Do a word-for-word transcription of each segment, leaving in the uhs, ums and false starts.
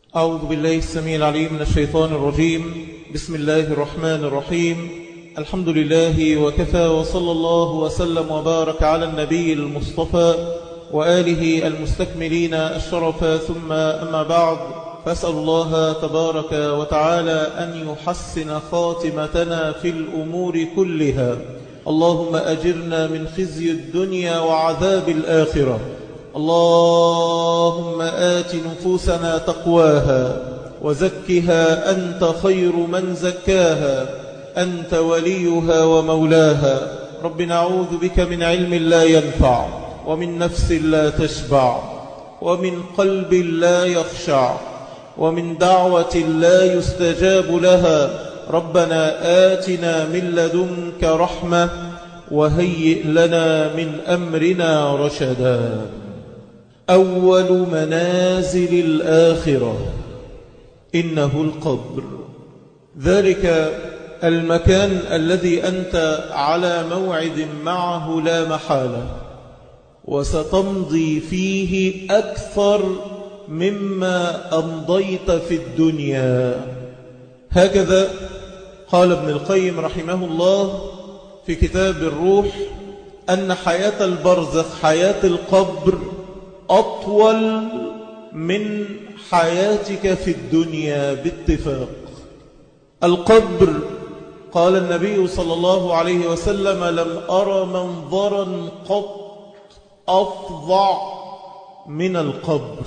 أعوذ بالله السميع العليم من الشيطان الرجيم. بسم الله الرحمن الرحيم. الحمد لله وكفى، وصلى الله وسلم وبارك على النبي المصطفى وآله المستكملين الشرف، ثم أما بعد، فأسأل الله تبارك وتعالى أن يحسن خاتمتنا في الأمور كلها. اللهم أجرنا من خزي الدنيا وعذاب الآخرة. اللهم آت نفوسنا تقواها وزكها أنت خير من زكاها، أنت وليها ومولاها. رب نعوذ بك من علم لا ينفع، ومن نفس لا تشبع، ومن قلب لا يخشع، ومن دعوة لا يستجاب لها. ربنا آتنا من لدنك رحمة وهيئ لنا من أمرنا رشدا. أول منازل الآخرة إنه القبر، ذلك المكان الذي أنت على موعد معه لا محالة، وستمضي فيه أكثر مما أمضيت في الدنيا. هكذا قال ابن القيم رحمه الله في كتاب الروح أن حياة البرزخ، حياة القبر، أطول من حياتك في الدنيا باتفاق. القبر، قال النبي صلى الله عليه وسلم: لم أرى منظرا قط أفظع من القبر.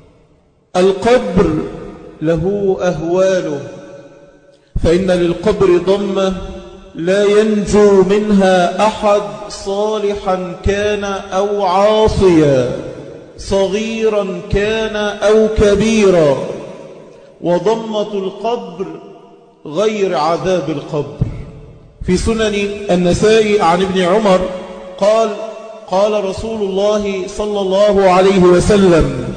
القبر له أهواله، فإن للقبر ضمة لا ينجو منها أحد، صالحا كان أو عاصيا، صغيرا كان أو كبيرا. وضمة القبر غير عذاب القبر. في سنن النسائي عن ابن عمر قال: قال رسول الله صلى الله عليه وسلم: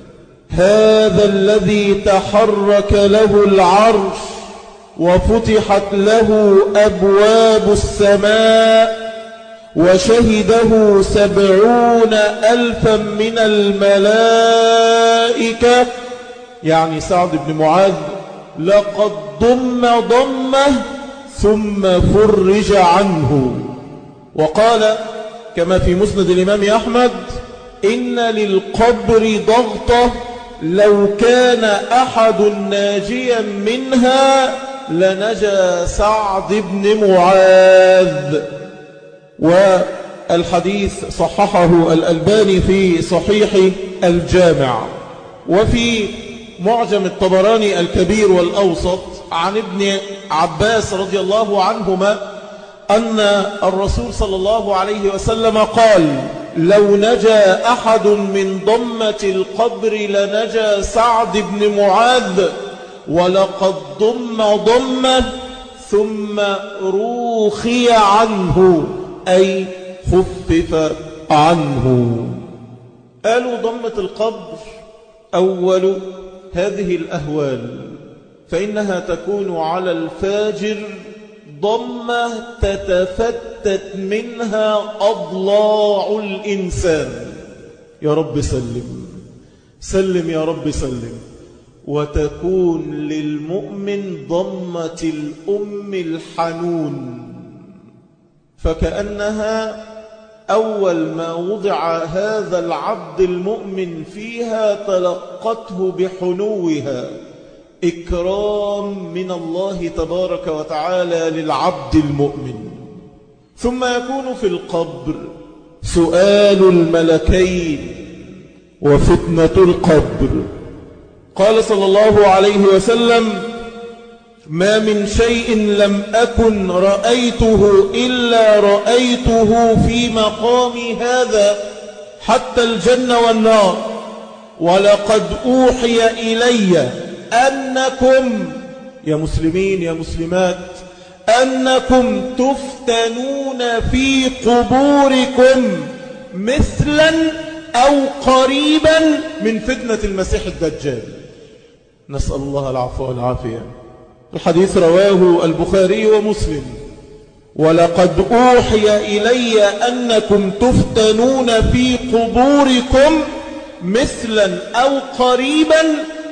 هذا الذي تحرك له العرش وفتحت له أبواب السماء وشهده سبعون ألفا من الملائكة، يعني سعد بن معاذ، لقد ضم ضمه ثم فرج عنه. وقال كما في مسند الإمام أحمد: إن للقبر ضغطة لو كان أحد ناجيا منها لنجا سعد بن معاذ. والحديث صححه الألباني في صحيح الجامع. وفي معجم الطبراني الكبير والأوسط عن ابن عباس رضي الله عنهما أن الرسول صلى الله عليه وسلم قال: لو نجا أحد من ضمة القبر لنجا سعد بن معاذ، ولقد ضم ضمه ثم روخي عنه، أي خفف عنه. قالوا ضمة القبر أول هذه الأهوال، فإنها تكون على الفاجر ضمة تتفتت منها أضلاع الإنسان. يا رب سلم سلم يا رب سلم. وتكون للمؤمن ضمة الأم الحنون، فكأنها أول ما وضع هذا العبد المؤمن فيها تلقته بحنوها، إكرام من الله تبارك وتعالى للعبد المؤمن. ثم يكون في القبر سؤال الملكين وفتنة القبر. قال صلى الله عليه وسلم: ما من شيء لم أكن رأيته إلا رأيته في مقامي هذا، حتى الجنة والنار. ولقد أوحي إلي أنكم، يا مسلمين يا مسلمات، أنكم تفتنون في قبوركم مثلا أو قريبا من فتنة المسيح الدجال. نسأل الله العفو والعافية. الحديث رواه البخاري ومسلم. ولقد أوحي إلي أنكم تفتنون في قبوركم مثلا أو قريبا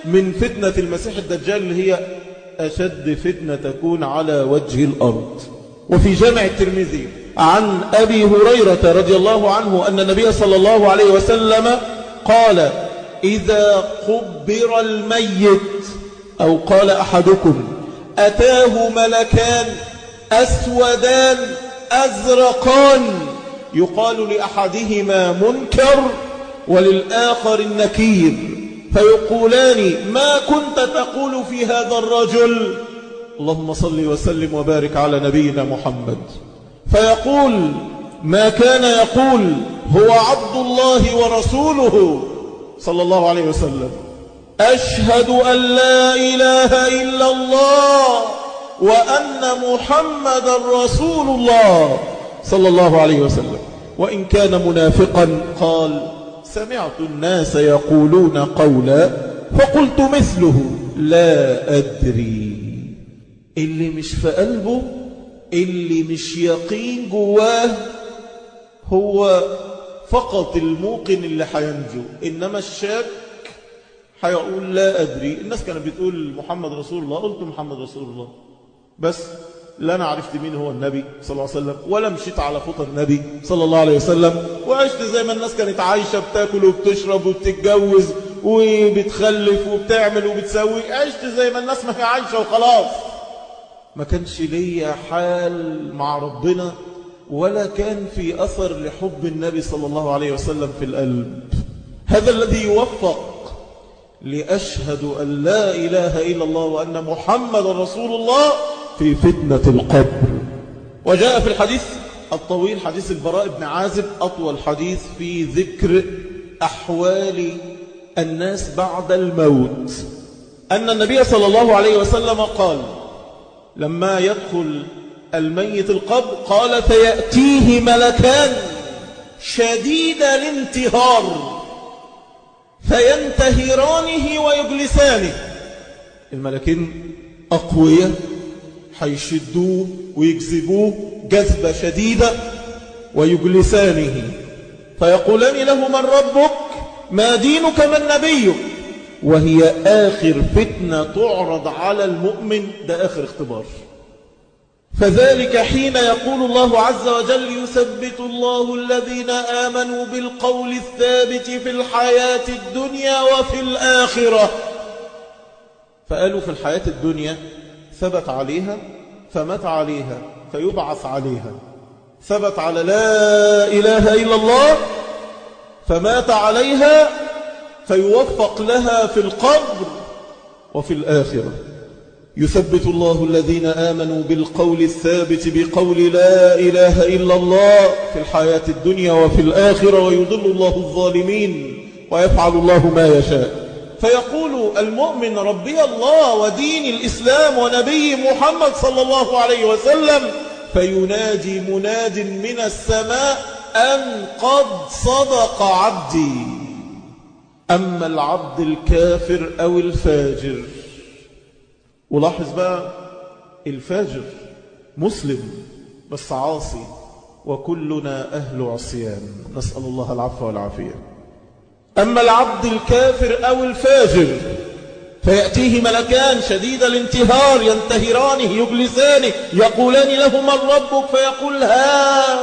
من فتنة المسيح الدجال اللي هي أشد فتنة تكون على وجه الأرض. وفي جامع الترمذي عن أبي هريرة رضي الله عنه أن النبي صلى الله عليه وسلم قال إذا قبر الميت أو قال أحدكم أتاه ملكان أسودان أزرقان يقال لأحدهما منكر وللآخر النكير فيقولان ما كنت تقول في هذا الرجل؟ اللهم صل وسلم وبارك على نبينا محمد. فيقول ما كان يقول هو عبد الله ورسوله صلى الله عليه وسلم أشهد أن لا إله إلا الله وأن محمد رسول الله صلى الله عليه وسلم. وإن كان منافقا قال سمعت الناس يقولون قولا فقلت مثله لا أدري. اللي مش في قلبه، اللي مش يقين جواه، هو فقط الموقن اللي حينجو. إنما الشاك حيقول لا أدري. الناس كانت بتقول محمد رسول الله، قلت محمد رسول الله، بس لا أنا عرفت مين هو النبي صلى الله عليه وسلم ولا مشيت على خطى النبي صلى الله عليه وسلم، وعشت زي ما الناس كانت عايشة، بتاكل وبتشرب وبتتجوز وبتخلف وبتعمل وبتسوي، عشت زي ما الناس ما هي عايشة وخلاص. ما كانش ليا حال مع ربنا ولا كان في أثر لحب النبي صلى الله عليه وسلم في القلب. هذا الذي يوفق لأشهد أن لا إله إلا الله وأن محمد رسول الله في فتنة القبر. وجاء في الحديث الطويل حديث البراء بن عازب أطول حديث في ذكر أحوال الناس بعد الموت أن النبي صلى الله عليه وسلم قال لما يدخل الميت القبر قال فيأتيه ملكان شديد الانتهار فينتهرانه ويجلسانه. الملكين أقوياء حيشدوه ويجذبوه جذبة شديدة ويجلسانه فيقولان له من ربك ما دينك من نبيك. وهي آخر فتنة تعرض على المؤمن، ده آخر اختبار. فذلك حين يقول الله عز وجل يثبت الله الذين آمنوا بالقول الثابت في الحياة الدنيا وفي الآخرة. فقالوا في الحياة الدنيا ثبت عليها فمات عليها فيبعث عليها، ثبت على لا إله إلا الله فمات عليها فيوفق لها في القبر وفي الآخرة. يثبت الله الذين آمنوا بالقول الثابت بقول لا إله إلا الله في الحياة الدنيا وفي الآخرة ويضل الله الظالمين ويفعل الله ما يشاء. فيقول المؤمن ربي الله ودين الإسلام ونبي محمد صلى الله عليه وسلم فينادي مناد من السماء أن قد صدق عبدي. أما العبد الكافر أو الفاجر، ولاحظ بقى الفاجر مسلم بس عاصي وكلنا أهل عصيان، نسأل الله العفو والعافية. أما العبد الكافر أو الفاجر فيأتيه ملكان شديد الانتهار ينتهرانه يجلسانه يقولان له من ربك فيقول ها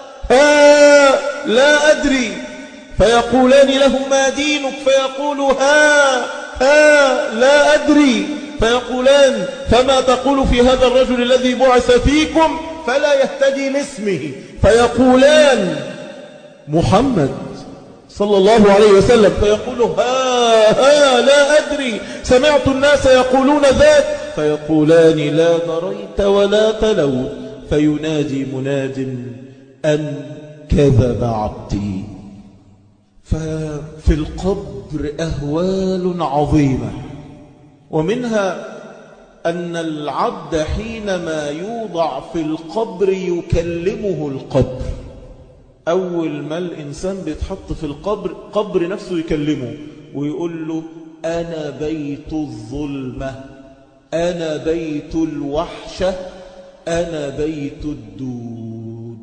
ها لا أدري، فيقولان له ما دينك فيقول ها ها لا أدري، فيقولان فما تقول في هذا الرجل الذي بعث فيكم فلا يهتدي لاسمه، فيقولان محمد صلى الله عليه وسلم، فيقول ها ها لا أدري سمعت الناس يقولون ذاك، فيقولان لا دريت ولا تلوت، فينادي مناد أن كذب عبدي. ففي القبر أهوال عظيمة، ومنها أن العبد حينما يوضع في القبر يكلمه القبر. أول ما الإنسان بيتحط في القبر قبر نفسه يكلمه ويقول له أنا بيت الظلمة، أنا بيت الوحشة، أنا بيت الدود.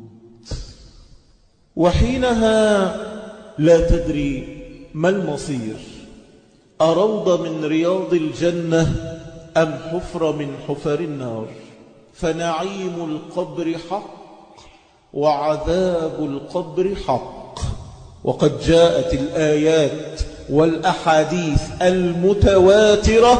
وحينها لا تدري ما المصير، أروض من رياض الجنة أم حفر من حفر النار؟ فنعيم القبر حق وعذاب القبر حق. وقد جاءت الآيات والأحاديث المتواترة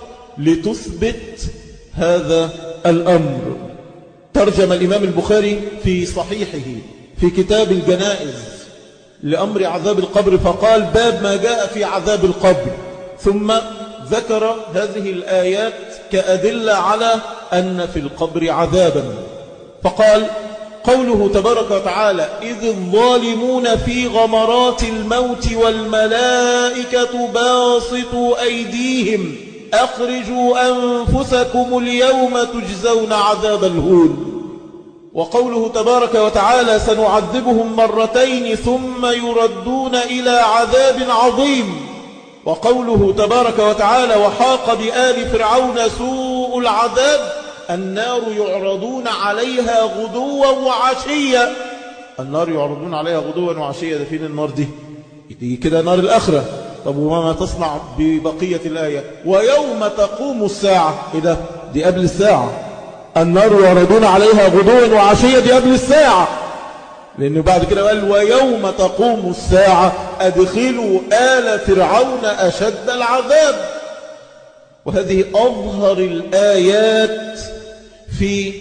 لتثبت هذا الأمر. ترجم الإمام البخاري في صحيحه في كتاب الجنائز لأمر عذاب القبر فقال: باب ما جاء في عذاب القبر، ثم ذكر هذه الآيات كأدلة على أن في القبر عذابا، فقال: قوله تبارك وتعالى: إذ الظالمون في غمرات الموت والملائكة باسطوا أيديهم أخرجوا أنفسكم اليوم تجزون عذاب الهون. وقوله تبارك وتعالى: سنعذبهم مرتين ثم يردون إلى عذاب عظيم. وقوله تبارك وتعالى: وحاق بآل فرعون سوء العذاب النار يعرضون عليها غدوا وعشيا. النار يعرضون عليها غدوا وعشيا، ده فين النار دي؟ دي كده نار الآخرة. طب وما تصنع ببقية الآية؟ ويوم تقوم الساعة، إيه ده؟ دي قبل الساعة. النار يعرضون عليها غدوا وعشيا، دي قبل الساعة، لأنه بعد كده قال: ويوم تقوم الساعة أدخلوا آل فرعون أشد العذاب. وهذه أظهر الآيات في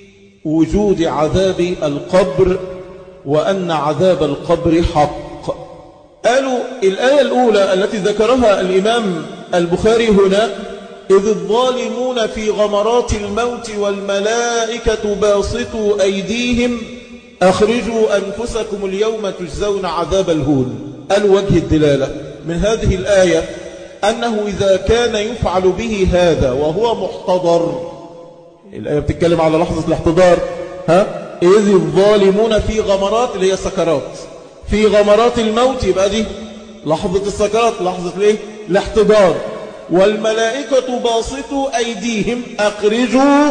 وجود عذاب القبر وأن عذاب القبر حق. قالوا الآية الأولى التي ذكرها الإمام البخاري هنا: إذ الظالمون في غمرات الموت والملائكة باسطوا أيديهم أخرجوا أنفسكم اليوم تجزون عذاب الهون. قالوا وجه الدلالة من هذه الآية أنه إذا كان يفعل به هذا وهو محتضر، الآية بتتكلم على لحظة الاحتضار، ها؟ إذ الظالمون في غمرات، اللي هي سكرات، في غمرات الموت، يبقى دي لحظة السكرات، لحظة الايه؟ الاحتضار. والملائكة باسطوا أيديهم أخرجوا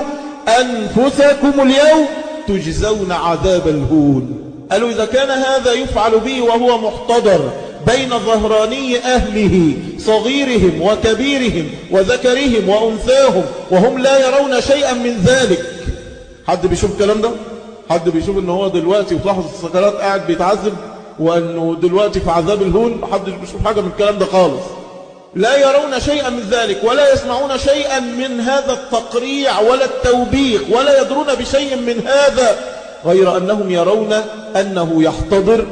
أنفسكم اليوم تجزون عذاب الهون. قالوا إذا كان هذا يفعل به وهو محتضر بين ظهراني أهله صغيرهم وكبيرهم وذكرهم وأنثاهم وهم لا يرون شيئا من ذلك. حد بيشوف الكلام ده؟ حد بيشوف أنه هو دلوقتي في لحظة السكرات قاعد بيتعذب وأنه دلوقتي في عذاب الهون؟ حد بيشوف حاجة من الكلام ده خالص. لا يرون شيئا من ذلك ولا يسمعون شيئا من هذا التقريع ولا التوبيخ ولا يدرون بشيء من هذا، غير أنهم يرون أنه يحتضر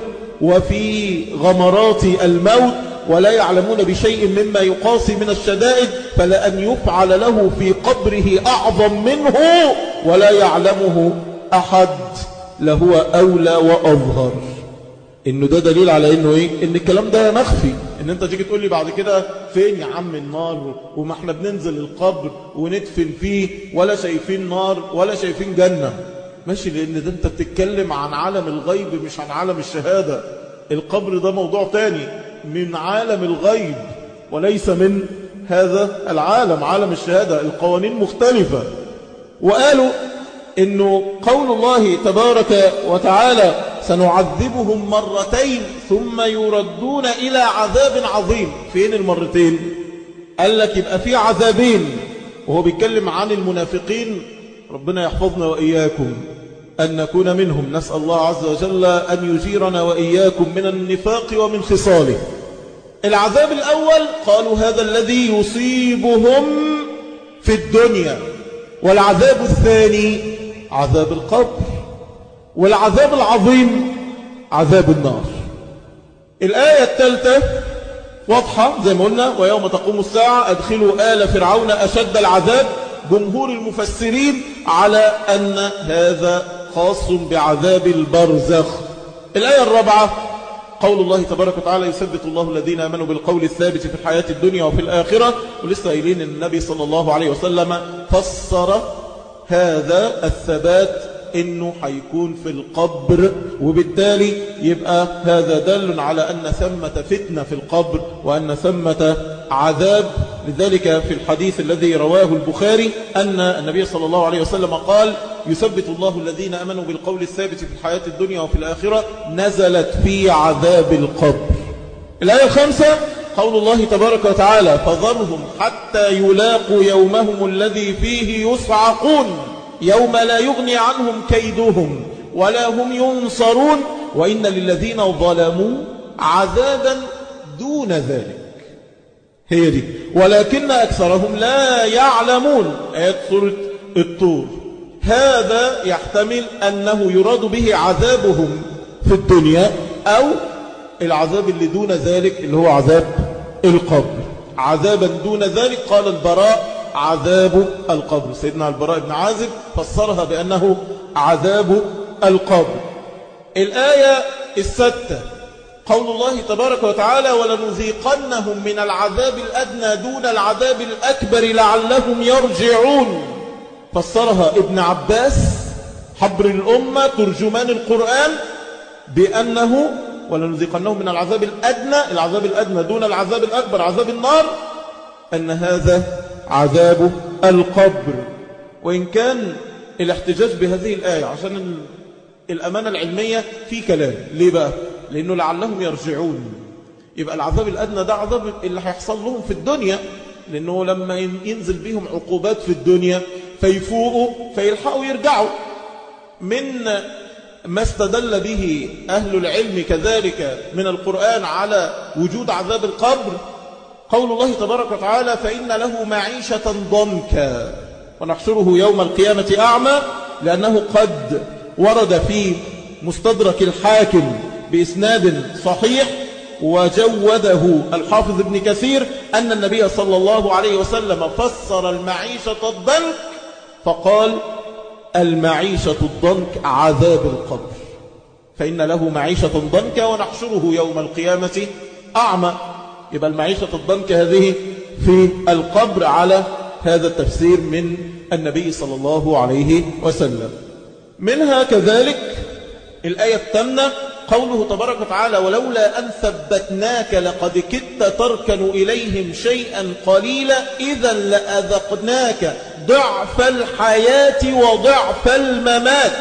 وفي غمرات الموت ولا يعلمون بشيء مما يقاسي من الشدائد، فلأن يفعل له في قبره أعظم منه ولا يعلمه أحد لهو أولى وأظهر. إنه ده دليل على إنه إيه؟ إن الكلام ده مخفي. إن أنت تيجي تقول لي بعد كده فين يا عم النار وما احنا بننزل القبر وندفن فيه ولا شايفين نار ولا شايفين جنة. ماشي، لأن ده أنت بتتكلم عن عالم الغيب مش عن عالم الشهادة. القبر ده موضوع تاني من عالم الغيب وليس من هذا العالم، عالم الشهادة، القوانين مختلفة. وقالوا إنه قول الله تبارك وتعالى: سنعذبهم مرتين ثم يردون إلى عذاب عظيم. فين المرتين؟ قال لك يبقى في عذابين، وهو بيتكلم عن المنافقين. ربنا يحفظنا وإياكم أن نكون منهم، نسأل الله عز وجل أن يجيرنا وإياكم من النفاق ومن خصاله. العذاب الأول قالوا هذا الذي يصيبهم في الدنيا، والعذاب الثاني عذاب القبر، والعذاب العظيم عذاب النار. الآية الثالثة واضحة زي ما قلنا: ويوم تقوم الساعة أدخلوا آل فرعون أشد العذاب. جمهور المفسرين على أن هذا خاص بعذاب البرزخ. الآية الرابعة قول الله تبارك وتعالى: يثبت الله الذين آمنوا بالقول الثابت في الحياة الدنيا وفي الآخرة. ولسه قايلين النبي صلى الله عليه وسلم فسر هذا الثبات إنه حيكون في القبر، وبالتالي يبقى هذا دل على أن ثمة فتنة في القبر وأن ثمة عذاب. لذلك في الحديث الذي رواه البخاري أن النبي صلى الله عليه وسلم قال: يثبت الله الذين أمنوا بالقول الثابت في الحياة الدنيا وفي الآخرة، نزلت في عذاب القبر. الآية الخامسة قول الله تبارك وتعالى فذرهم حتى يلاقوا يومهم الذي فيه يصعقون يوم لا يغني عنهم كيدهم ولا هم ينصرون وإن للذين ظلموا عذابا دون ذلك. هي دي ولكن أكثرهم لا يعلمون. آيات سورة الطور. هذا يحتمل أنه يراد به عذابهم في الدنيا أو العذاب اللي دون ذلك اللي هو عذاب القبر. عذابا دون ذلك قال البراء عذاب القبر. سيدنا البراء بن عازب فسرها بأنه عذاب القبر. الآية الستة قول الله تبارك وتعالى ولنذيقنهم من العذاب الأدنى دون العذاب الأكبر لعلهم يرجعون. فسرها ابن عباس حبر الأمة ترجمان القرآن بأنه ولنذيقنهم من العذاب الأدنى العذاب الأدنى دون العذاب الأكبر عذاب النار أن هذا عذاب القبر. وإن كان الاحتجاج بهذه الآية عشان الأمانة العلمية في كلام. ليه بقى؟ لأنه لعلهم يرجعون. يبقى العذاب الأدنى ده عذاب اللي هيحصل لهم في الدنيا لأنه لما ينزل بهم عقوبات في الدنيا فيفوقوا فيلحقوا يرجعوا. من ما استدل به أهل العلم كذلك من القرآن على وجود عذاب القبر قول الله تبارك وتعالى فإن له معيشة ضنكا ونحشره يوم القيامة أعمى لأنه قد ورد في مستدرك الحاكم بإسناد صحيح وجوده الحافظ ابن كثير أن النبي صلى الله عليه وسلم فسر المعيشة الضنك فقال المعيشة الضنك عذاب القبر فإن له معيشة ضنك ونحشره يوم القيامة أعمى. يبقى المعيشة الضنك هذه في القبر على هذا التفسير من النبي صلى الله عليه وسلم. منها كذلك الآية الثامنة قوله تبارك وتعالى ولولا أن ثبتناك لقد كدت تركن إليهم شيئا قليلا إذا لأذقناك ضعف الحياة وضعف الممات.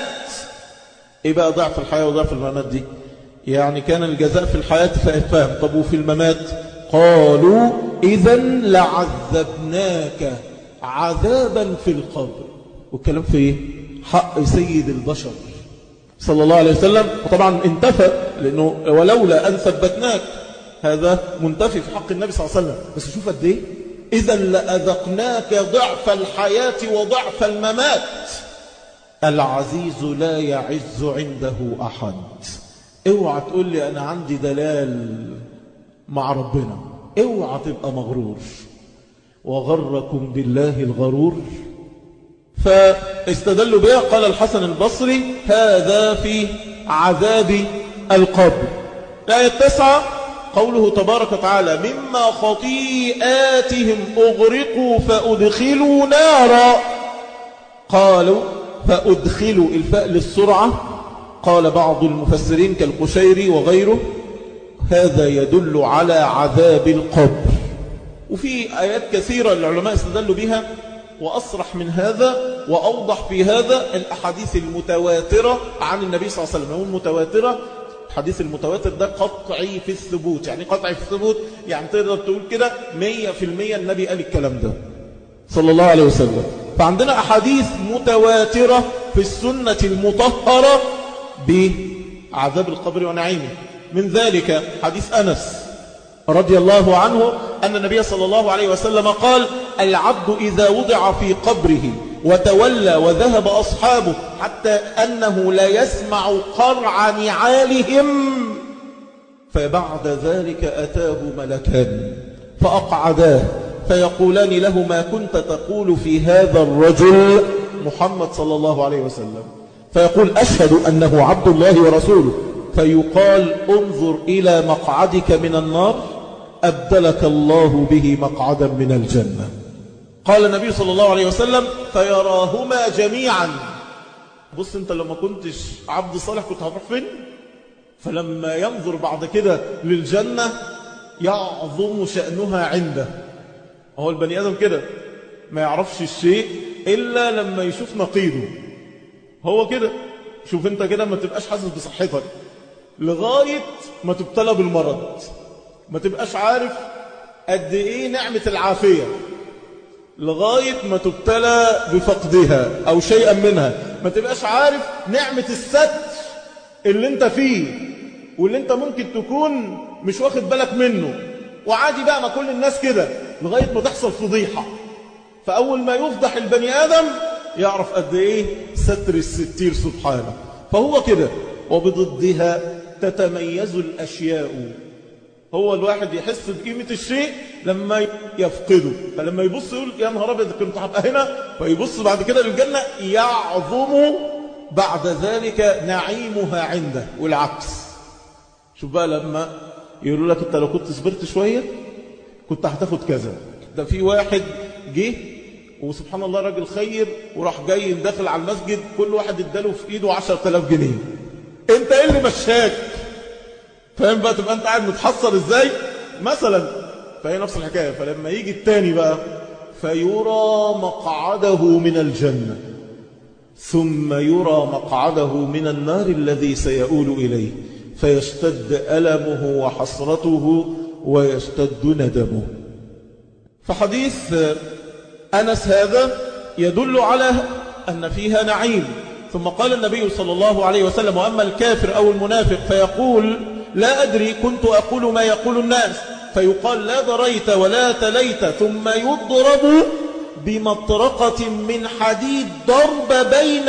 إيه بقى ضعف الحياة وضعف الممات دي؟ يعني كان الجزاء في الحياة فهم. طب وفي الممات؟ قالوا إذا لعذبناك عذابا في القبر. والكلام في إيه؟ حق سيد البشر صلى الله عليه وسلم. وطبعا انتفى لأنه ولولا أن ثبتناك هذا منتفي في حق النبي صلى الله عليه وسلم. بس شوف قد ايه إذا لأذقناك ضعف الحياة وضعف الممات. العزيز لا يعز عنده أحد. اوعى تقول لي أنا عندي دلال مع ربنا. اوعى تبقى مغرور. وغركم بالله الغرور. فاستدلوا بها قال الحسن البصري هذا في عذاب القبر. الآية التاسعة قوله تبارك وتعالى مما خطيئاتهم أغرقوا فأدخلوا نارا. قالوا فأدخلوا الفاء للسرعة. قال بعض المفسرين كالقشيري وغيره هذا يدل على عذاب القبر. وفي آيات كثيرة العلماء استدلوا بها وأصرح من هذا وأوضح في هذا الأحاديث المتواترة عن النبي صلى الله عليه وسلم. المتواترة الحديث المتواتر ده قطعي في الثبوت. يعني قطعي في الثبوت يعني تقدر تقول كده مية في المية النبي قال الكلام ده صلى الله عليه وسلم. فعندنا أحاديث متواترة في السنة المطهرة بعذاب القبر ونعيمه. من ذلك حديث أنس رضي الله عنه أن النبي صلى الله عليه وسلم قال العبد إذا وضع في قبره وتولى وذهب أصحابه حتى أنه لا يسمع قرع نعالهم فبعد ذلك أتاه ملكان فأقعداه فيقولان له ما كنت تقول في هذا الرجل محمد صلى الله عليه وسلم فيقول أشهد أنه عبد الله ورسوله فيقال انظر إلى مقعدك من النار أبدلك الله به مقعدا من الجنة. قال النبي صلى الله عليه وسلم فيراهما جميعا. بص انت لما كنتش عبد صالح كنت هتروح فين؟ فلما ينظر بعد كده للجنة يعظم شأنها عنده. هو البني آدم كده ما يعرفش الشيء إلا لما يشوف نقيضه. هو كده شوف انت كده ما تبقاش حاسس بصحتك لغاية ما تبتلى بالمرض ما تبقاش عارف قد ايه نعمة العافية لغاية ما تبتلى بفقدها او شيئا منها، ما تبقاش عارف نعمة الستر اللي انت فيه واللي انت ممكن تكون مش واخد بالك منه. وعادي بقى، ما كل الناس كده، لغاية ما تحصل فضيحة. فأول ما يفضح البني آدم يعرف قد ايه ستر الستير سبحانه. فهو كده. وبضدها تتميز الأشياء. هو الواحد يحس بقيمة الشيء لما يفقده، فلما يبص يقول يا نهار أبيض كنت هبقى هنا، فيبص بعد كده للجنة يعظم بعد ذلك نعيمها عنده. والعكس، شوف بقى لما يقولوا لك انت لو كنت صبرت شوية كنت هتاخد كذا. ده في واحد جه وسبحان الله راجل خير وراح جاي داخل على المسجد، كل واحد اداله في ايده عشرة آلاف جنيه. انت ايه اللي مشاك؟ فاهم بقى؟ تبقى انت قاعد متحصر ازاي مثلا. فهي نفس الحكاية. فلما يجي التاني بقى فيرى مقعده من الجنة ثم يرى مقعده من النار الذي سيؤول إليه، فيشتد ألمه وحسرته ويشتد ندمه. فحديث أنس هذا يدل على أن فيها نعيم. ثم قال النبي صلى الله عليه وسلم: وأما الكافر أو المنافق فيقول لا أدري كنت أقول ما يقول الناس، فيقال لا دريت ولا تليت، ثم يضرب بمطرقة من حديد ضرب بين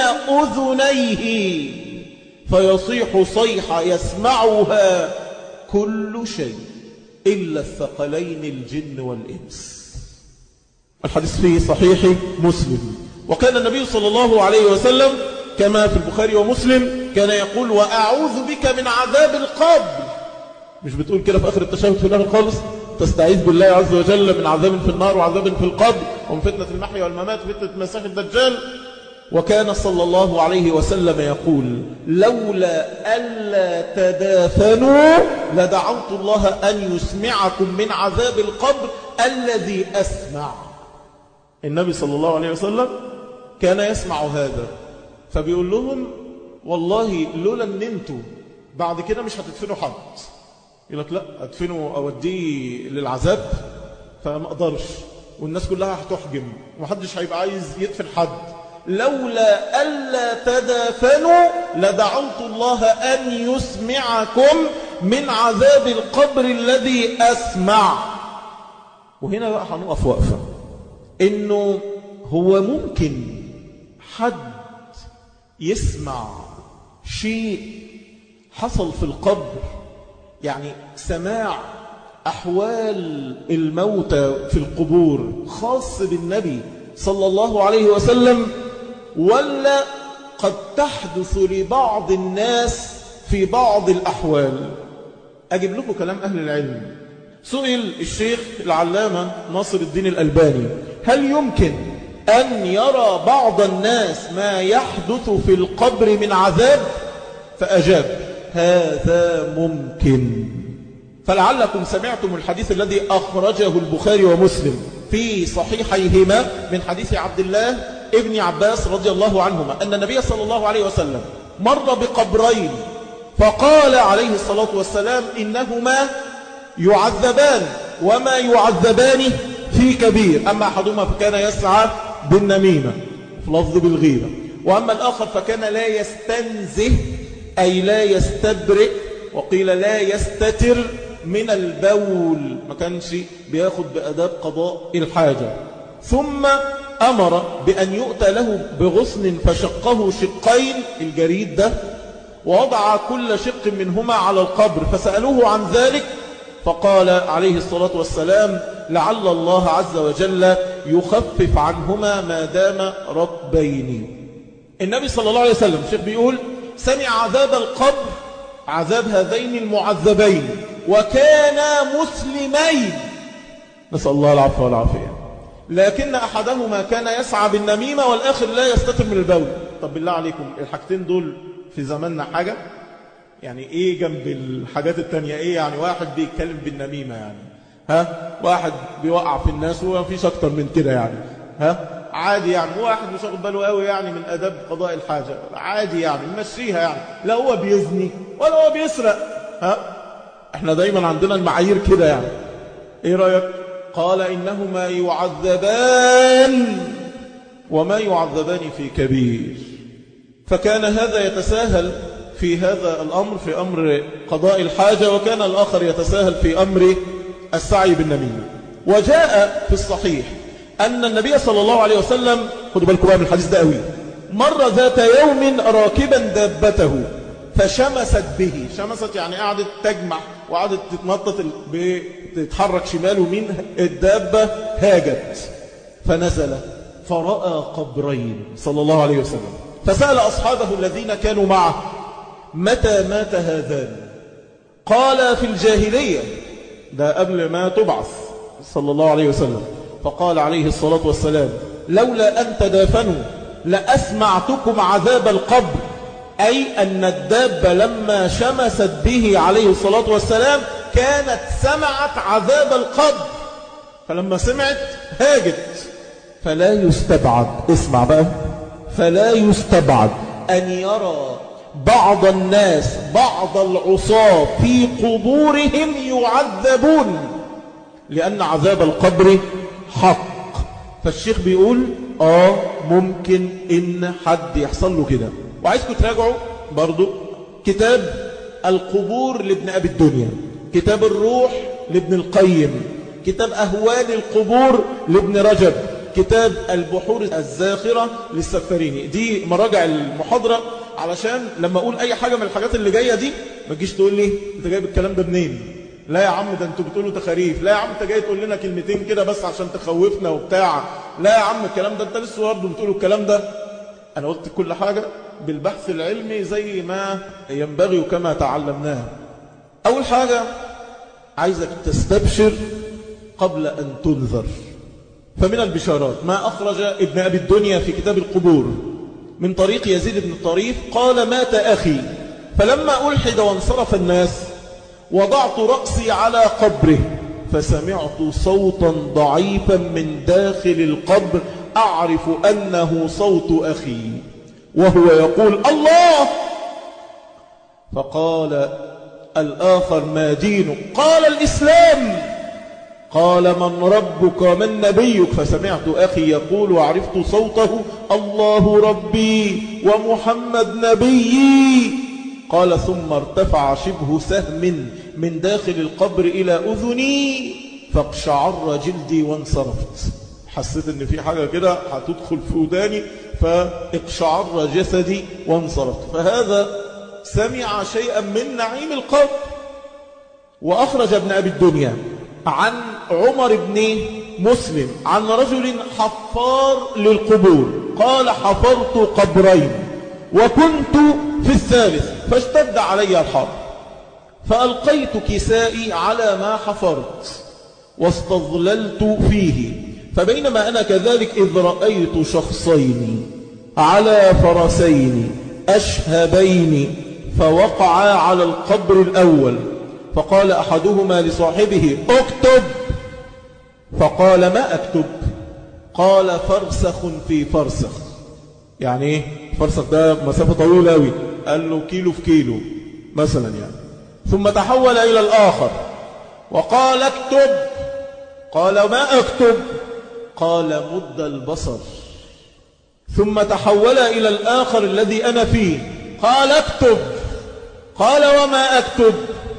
أذنيه فيصيح صيحة يسمعها كل شيء إلا الثقلين الجن والإنس. الحديث فيه صحيح مسلم. وكان النبي صلى الله عليه وسلم كما في البخاري ومسلم كان يقول: وأعوذ بك من عذاب القبر. مش بتقول كده في آخر التشهد في الآخر خالص؟ تستعيذ بالله عز وجل من عذاب في النار وعذاب في القبر ومن فتنة المحيا والممات وفتنة مسيح الدجال. وكان صلى الله عليه وسلم يقول: لولا ألا تدافنوا لدعوت الله أن يسمعكم من عذاب القبر الذي أسمع. النبي صلى الله عليه وسلم كان يسمع هذا، فبيقول لهم: والله لولا ان انتوا بعد كده مش هتدفنوا حد. يقول لك لا، ادفنوا اوديه للعذاب فما اقدرش، والناس كلها هتحجم ومحدش هيبقى عايز يدفن حد. لولا ألا تدافنوا لدعوت الله أن يسمعكم من عذاب القبر الذي أسمع. وهنا بقى هنقف وقفة، إنه هو ممكن حد يسمع شيء حصل في القبر، يعني سماع أحوال الموتى في القبور خاص بالنبي صلى الله عليه وسلم، ولا قد تحدث لبعض الناس في بعض الأحوال؟ أجيب لكم كلام أهل العلم. سئل الشيخ العلامة ناصر الدين الألباني: هل يمكن أن يرى بعض الناس ما يحدث في القبر من عذاب؟ فأجاب: هذا ممكن. فلعلكم سمعتم الحديث الذي أخرجه البخاري ومسلم في صحيحيهما من حديث عبد الله ابن عباس رضي الله عنهما أن النبي صلى الله عليه وسلم مر بقبرين فقال عليه الصلاة والسلام: إنهما يعذبان وما يعذبان في كبير، أما أحدهما فكان يسعى بالنميمة في لفظ بالغيبة، وأما الآخر فكان لا يستنزه أي لا يستبرئ، وقيل لا يستتر من البول، ما كانش بياخد بأداب قضاء الحاجة. ثم أمر بأن يؤتى له بغصن فشقه شقين، الجريد ده، ووضع كل شق منهما على القبر، فسألوه عن ذلك فقال عليه الصلاة والسلام: لعل الله عز وجل يخفف عنهما ما دام رطبين. النبي صلى الله عليه وسلم الشيخ بيقول: سمع عذاب القبر، عذاب هذين المعذبين، وكانا مسلمين، نسأل الله العفو والعافية، لكن أحدهما كان يسعى بالنميمة والآخر لا يستتر من البول. طب بالله عليكم، الحاجتين دول في زماننا حاجة؟ يعني ايه جنب الحاجات التانية؟ ايه يعني واحد بيتكلم بالنميمة يعني؟ ها؟ واحد بيوقع في الناس وما فيش اكتر من كده يعني؟ ها؟ عادي يعني، واحد مش واخد باله قوي يعني من اداب قضاء الحاجة، عادي يعني نمشيها يعني، لا هو بيزني ولا هو بيسرق. ها؟ احنا دايما عندنا المعايير كده يعني. ايه رأيك؟ قال إنهما يعذبان وما يعذبان في كبير. فكان هذا يتساهل في هذا الأمر في أمر قضاء الحاجة، وكان الآخر يتساهل في أمر السعي بالنميمة. وجاء في الصحيح أن النبي صلى الله عليه وسلم، خدوا بالكم بقى من الحديث ده قوي، مر ذات يوم راكبا دابته فشمست به. شمست يعني قعدت تجمع وقعدت تتنطط، بتتحرك شمال ومين، الدابة هاجت. فنزل فرأى قبرين صلى الله عليه وسلم، فسأل أصحابه الذين كانوا معه متى مات هذان؟ قال في الجاهلية، ده قبل ما تبعث صلى الله عليه وسلم. فقال عليه الصلاة والسلام لولا أن تدافنوا لأسمعتكم عذاب القبر، أي أن الدابة لما شمست به عليه الصلاة والسلام كانت سمعت عذاب القبر، فلما سمعت هاجت. فلا يستبعد، اسمع بقى، فلا يستبعد أن يرى بعض الناس بعض العصاة في قبورهم يعذبون، لأن عذاب القبر حق. فالشيخ بيقول آه ممكن إن حد يحصل له كده. وعايزكم تراجعوا برضو كتاب القبور لابن أبي الدنيا، كتاب الروح لابن القيم، كتاب أهوال القبور لابن رجب، كتاب البحور الزاخرة للسفاريني. دي مراجع المحاضرة، علشان لما أقول أي حاجة من الحاجات اللي جاية دي ما تجيش تقول لي أنت جايب الكلام ده منين؟ لا يا عم ده أنتوا بتقولوا تخاريف، لا يا عم أنت جاي تقول لنا كلمتين كده بس عشان تخوفنا وبتاع، لا يا عم الكلام ده أنت لسه برضه بتقولوا الكلام ده. أنا قلت كل حاجة بالبحث العلمي زي ما ينبغي وكما تعلمناها. أول حاجة عايزك تستبشر قبل أن تنذر. فمن البشارات ما أخرج ابن أبي الدنيا في كتاب القبور من طريق يزيد بن الطريف قال مات أخي، فلما ألحد وانصرف الناس وضعت رأسي على قبره فسمعت صوتا ضعيفا من داخل القبر أعرف أنه صوت أخي وهو يقول الله. فقال الآخر ما دينك؟ قال الإسلام. قال من ربك ومن نبيك؟ فسمعت أخي يقول وعرفت صوته الله ربي ومحمد نبيي. قال ثم ارتفع شبه سهم من داخل القبر إلى أذني فاقشعر جلدي وانصرفت. حسيت ان في حاجة كده هتدخل في وداني فاقشعر جسدي وانصرفت. فهذا سمع شيئا من نعيم القبر. وأخرج ابن أبي الدنيا عن عمر بن مسلم عن رجل حفار للقبور قال حفرت قبرين وكنت في الثالث فاشتد علي الحر فألقيت كسائي على ما حفرت واستظللت فيه، فبينما أنا كذلك إذ رأيت شخصين على فرسين أشهبين فوقعا على القبر الأول، فقال أحدهما لصاحبه اكتب، فقال ما أكتب؟ قال فرسخ في فرسخ. يعني ايه فرسخ؟ ده مسافة طويلة أوي. قال له كيلو في كيلو مثلا يعني. ثم تحول إلى الآخر وقال اكتب، قال ما أكتب؟ قال مد البصر. ثم تحول إلى الآخر الذي أنا فيه قال اكتب، قال وما أكتب؟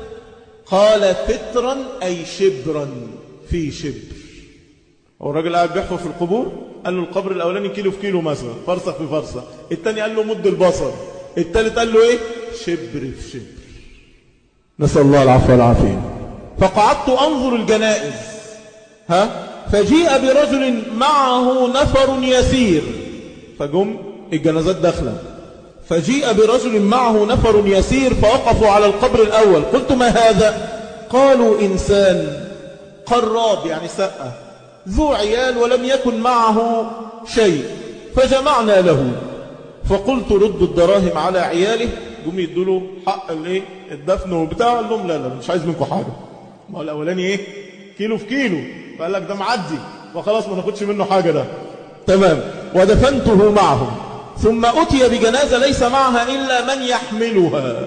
قال فترا أي شبرا في شبر. والراجل قاعد بيحفر في القبور قال له القبر الأولاني كيلو في كيلو مثلا، فرسخ في فرسخ. الثاني قال له مد البصر. الثالث قال له ايه؟ شبر في شبر. نسأل الله العفو والعافية. فقعدت أنظر الجنائز ها فجيء برجل معه نفر يسير، فجم الجنازات داخله، فجيء برجل معه نفر يسير فوقفوا على القبر الأول. قلت ما هذا؟ قالوا إنسان قراب يعني سقة ذو عيال ولم يكن معه شيء فجمعنا له. فقلت ردوا الدراهم على عياله. قوم يدوا له حق الايه الدفن وبتاع. قال لهم لا لا مش عايز منكم حاجة، ما هو الأولاني ايه كيلو في كيلو، فقال لك ده معدي وخلاص ما ناخدش منه حاجة ده تمام. ودفنته معهم. ثم أتي بجنازة ليس معها إلا من يحملها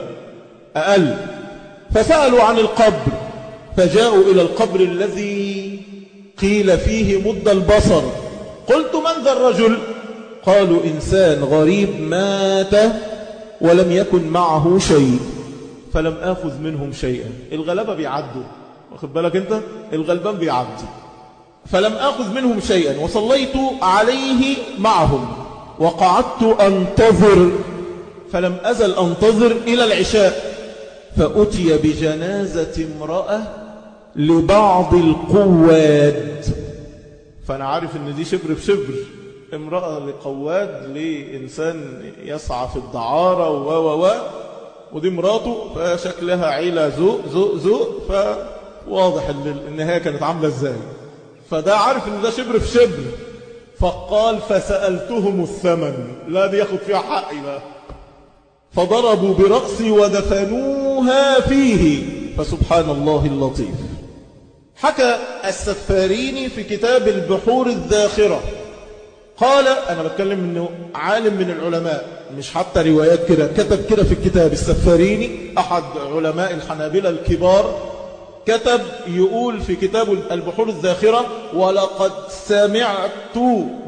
أقل، فسألوا عن القبر فجاءوا إلى القبر الذي قيل فيه مد البصر. قلت من ذا الرجل؟ قالوا إنسان غريب مات ولم يكن معه شيء فلم آخذ منهم شيئا. الغلبة بيعدوا، واخد بالك انت؟ الغلبان بيعدي. فلم آخذ منهم شيئا وصليت عليه معهم وقعدت أنتظر فلم أزل أنتظر إلى العشاء، فأتي بجنازة امرأة لبعض القواد. فأنا عارف ان دي شبر بشبر، امرأة لقواد لإنسان يسعى في الدعارة و و و ودي مراته، فشكلها عيلة ذوق ذوق ذوق، فواضح ان النهاية كانت عاملة ازاي. فده عارف ان ده شبر في شبر. فقال فسألتهم الثمن، لا دي ياخد فيها حقي بقى. فضربوا برأسي ودفنوها فيه، فسبحان الله اللطيف. حكى السفاريني في كتاب البحور الذاخرة، قال أنا بتكلم أنه عالم من العلماء، مش حتى روايات كده، كتب كده في الكتاب السفاريني أحد علماء الحنابلة الكبار، كتب يقول في كتاب البحور الذاخرة: ولقد سمعت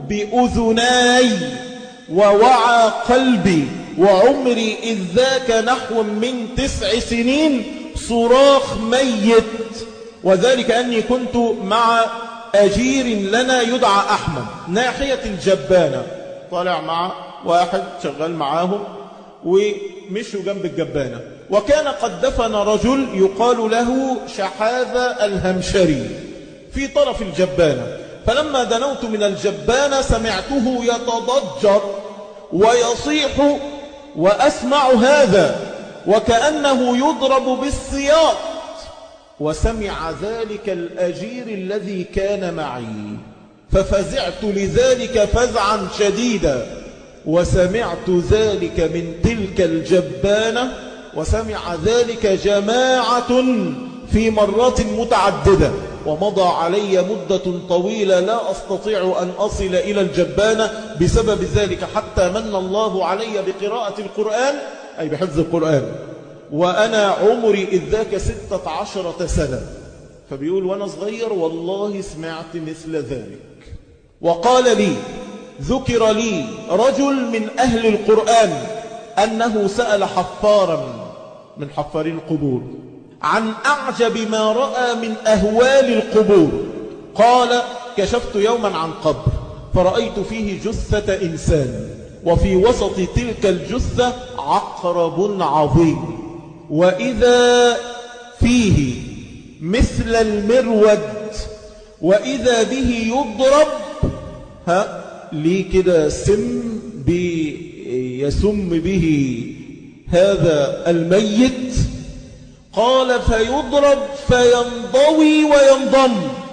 بأذناي ووعى قلبي وعمري إذ ذاك نحو من تسع سنين صراخ ميت، وذلك أني كنت مع أجير لنا يدعى أحمد ناحية الجبانة، طالع مع واحد شغال معاهم ومشوا جنب الجبانة، وكان قد دفن رجل يقال له شحاذة الهمشري في طرف الجبانة. فلما دنوت من الجبانة سمعته يتضجر ويصيح وأسمع هذا وكأنه يضرب بالسياط، وسمع ذلك الأجير الذي كان معي، ففزعت لذلك فزعا شديدا، وسمعت ذلك من تلك الجبانة، وسمع ذلك جماعة في مرات متعددة، ومضى علي مدة طويلة لا أستطيع أن أصل إلى الجبانة بسبب ذلك، حتى من الله علي بقراءة القرآن أي بحفظ القرآن، وأنا عمري إذ ذاك ستة عشرة سنة. فبيقول وأنا صغير والله سمعت مثل ذلك. وقال لي ذكر لي رجل من أهل القرآن أنه سأل حفارا من حفارين القبور عن أعجب ما رأى من أهوال القبور. قال كشفت يوما عن قبر فرأيت فيه جثة إنسان، وفي وسط تلك الجثة عقرب عظيم، وإذا فيه مثل المرود، وإذا به يضرب ها لي كده سم يسم به هذا الميت. قال فيضرب فينضوي وينضم.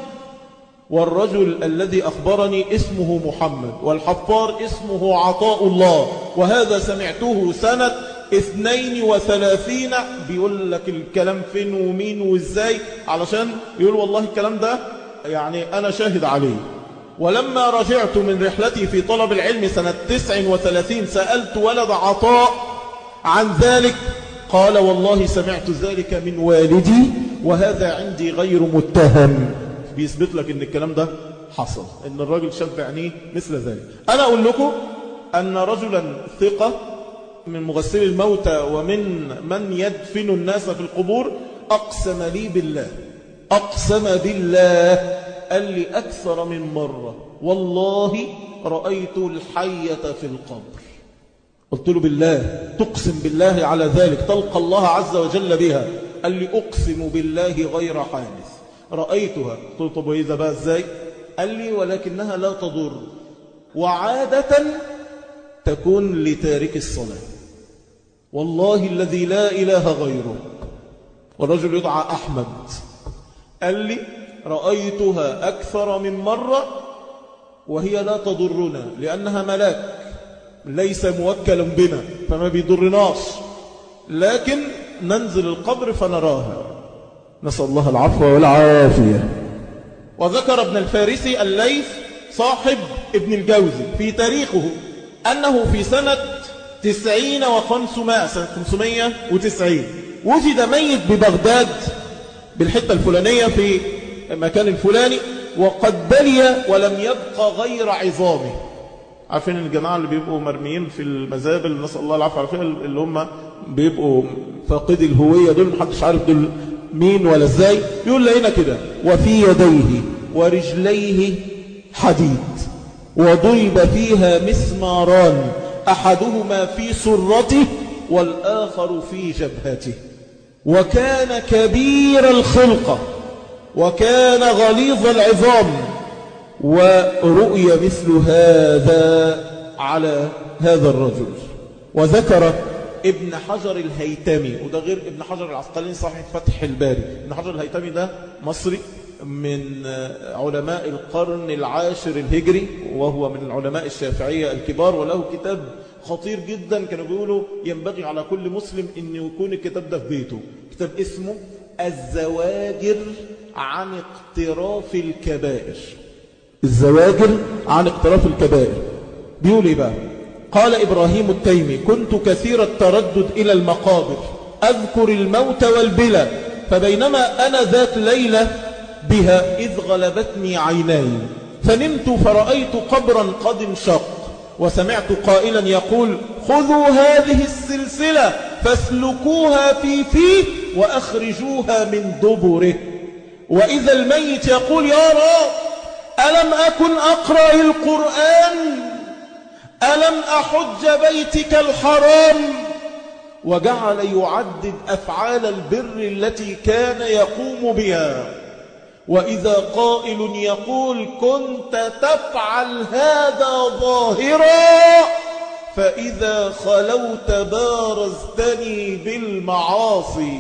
والرجل الذي أخبرني اسمه محمد، والحفار اسمه عطاء الله، وهذا سمعته سنة اثنين وثلاثين. بيقول لك الكلام فين ومين وازاي، علشان يقول والله الكلام ده يعني أنا شاهد عليه. ولما رجعت من رحلتي في طلب العلم سنة تسع وثلاثين سألت ولد عطاء عن ذلك، قال والله سمعت ذلك من والدي، وهذا عندي غير متهم. بيثبت لك ان الكلام ده حصل، ان الراجل شاف بعينيه مثل ذلك. انا اقول لكم ان رجلا ثقة من مغسلي الموتى ومن من يدفن الناس في القبور أقسم لي بالله، أقسم بالله قال لي أكثر من مرة والله رأيت الحية في القبر. قلت له بالله تقسم بالله على ذلك تلقى الله عز وجل بها؟ قال لي أقسم بالله غير حادث رأيتها. قلت له طب وإذا بقى ازاي؟ قال لي ولكنها لا تضر، وعادة تكون لتارك الصلاة، والله الذي لا إله غيره. والرجل يدعى أحمد قال لي رأيتها أكثر من مرة وهي لا تضرنا لأنها ملاك ليس موكلا بنا فما بيضرناش، لكن ننزل القبر فنراها، نسأل الله العفو والعافية. وذكر ابن الفارسي الليث صاحب ابن الجوزي في تاريخه أنه في سنة تسعين وخمسمائة سنة خمسمائة وتسعين وجد ميت ببغداد بالحتة الفلانية في المكان الفلاني، وقد بلي ولم يبق غير عظامه. عارفين الجماعة اللي بيبقوا مرميين في المزابل، نسأل الله العافية، عارفين اللي هم بيبقوا فاقدي الهوية دول، محدش عارف دول مين ولا ازاي. يقول لنا كده: وفي يديه ورجليه حديد وضرب فيها مسماران أحدهما في سرته والآخر في جبهته، وكان كبير الخلقة وكان غليظ العظام، ورؤي مثل هذا على هذا الرجل. وذكر ابن حجر الهيتمي، وده غير ابن حجر العسقلاني صاحب فتح الباري. ابن حجر الهيتمي ده مصري من علماء القرن العاشر الهجري، وهو من العلماء الشافعية الكبار، وله كتاب خطير جدا كانوا بيقولوا ينبغي على كل مسلم أن يكون الكتاب ده في بيته. كتاب اسمه الزواجر عن اقتراف الكبائر. الزواجر عن اقتراف الكبائر. بيقول ايه بقى؟ قال إبراهيم التيمي: كنت كثير التردد إلى المقابر أذكر الموت والبلى، فبينما أنا ذات ليلة بها إذ غلبتني عيناي فنمت فرأيت قبرا قد انشق، وسمعت قائلا يقول: خذوا هذه السلسلة فاسلكوها في فيه وأخرجوها من دبره. وإذا الميت يقول: يا رب ألم أكن أقرأ القرآن؟ ألم أحج بيتك الحرام؟ وجعل يعدد أفعال البر التي كان يقوم بها. وإذا قائل يقول: كنت تفعل هذا ظاهرا، فإذا خلوت بارزتني بالمعاصي.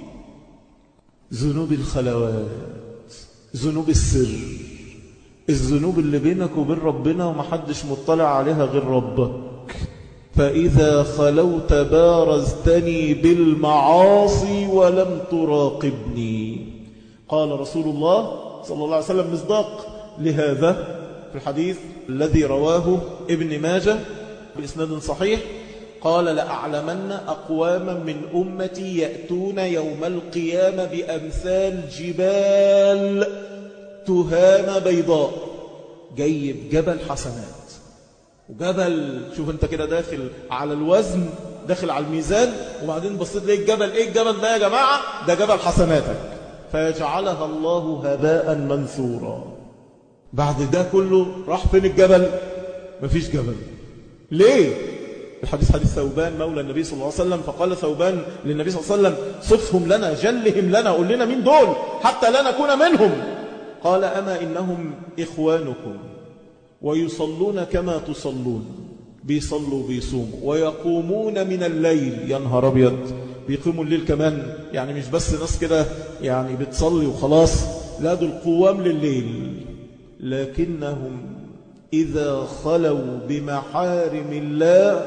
ذنوب الخلوات، ذنوب السر، الذنوب اللي بينك وبين ربنا ومحدش مطلع عليها غير ربك. فإذا خلوت بارزتني بالمعاصي ولم تراقبني. قال رسول الله صلى الله عليه وسلم مصداق لهذا في الحديث الذي رواه ابن ماجه بإسناد صحيح، قال: لأعلمن أقواما من أمتي يأتون يوم القيامة بأمثال جبال تهامة بيضاء. جايب جبل حسنات، وجبل شوف انت كده داخل على الوزن، داخل على الميزان، وبعدين بصيت ليه الجبل، ايه الجبل ده يا جماعة؟ ده جبل حسناتك، فيجعلها الله هباء منثورا. بعد ده كله راح فين الجبل؟ مفيش جبل. ليه؟ الحديث حديث ثوبان مولى النبي صلى الله عليه وسلم، فقال ثوبان للنبي صلى الله عليه وسلم: صفهم لنا، جلهم لنا، قل لنا مين دول حتى لا نكون منهم. قال: أما إنهم إخوانكم ويصلون كما تصلون، بيصلوا بيصوموا ويقومون من الليل. يا نهار أبيض، بيقوموا الليل كمان، يعني مش بس ناس كده يعني بتصلي وخلاص، لا دول قوام لليل. لكنهم إذا خلوا بمحارم الله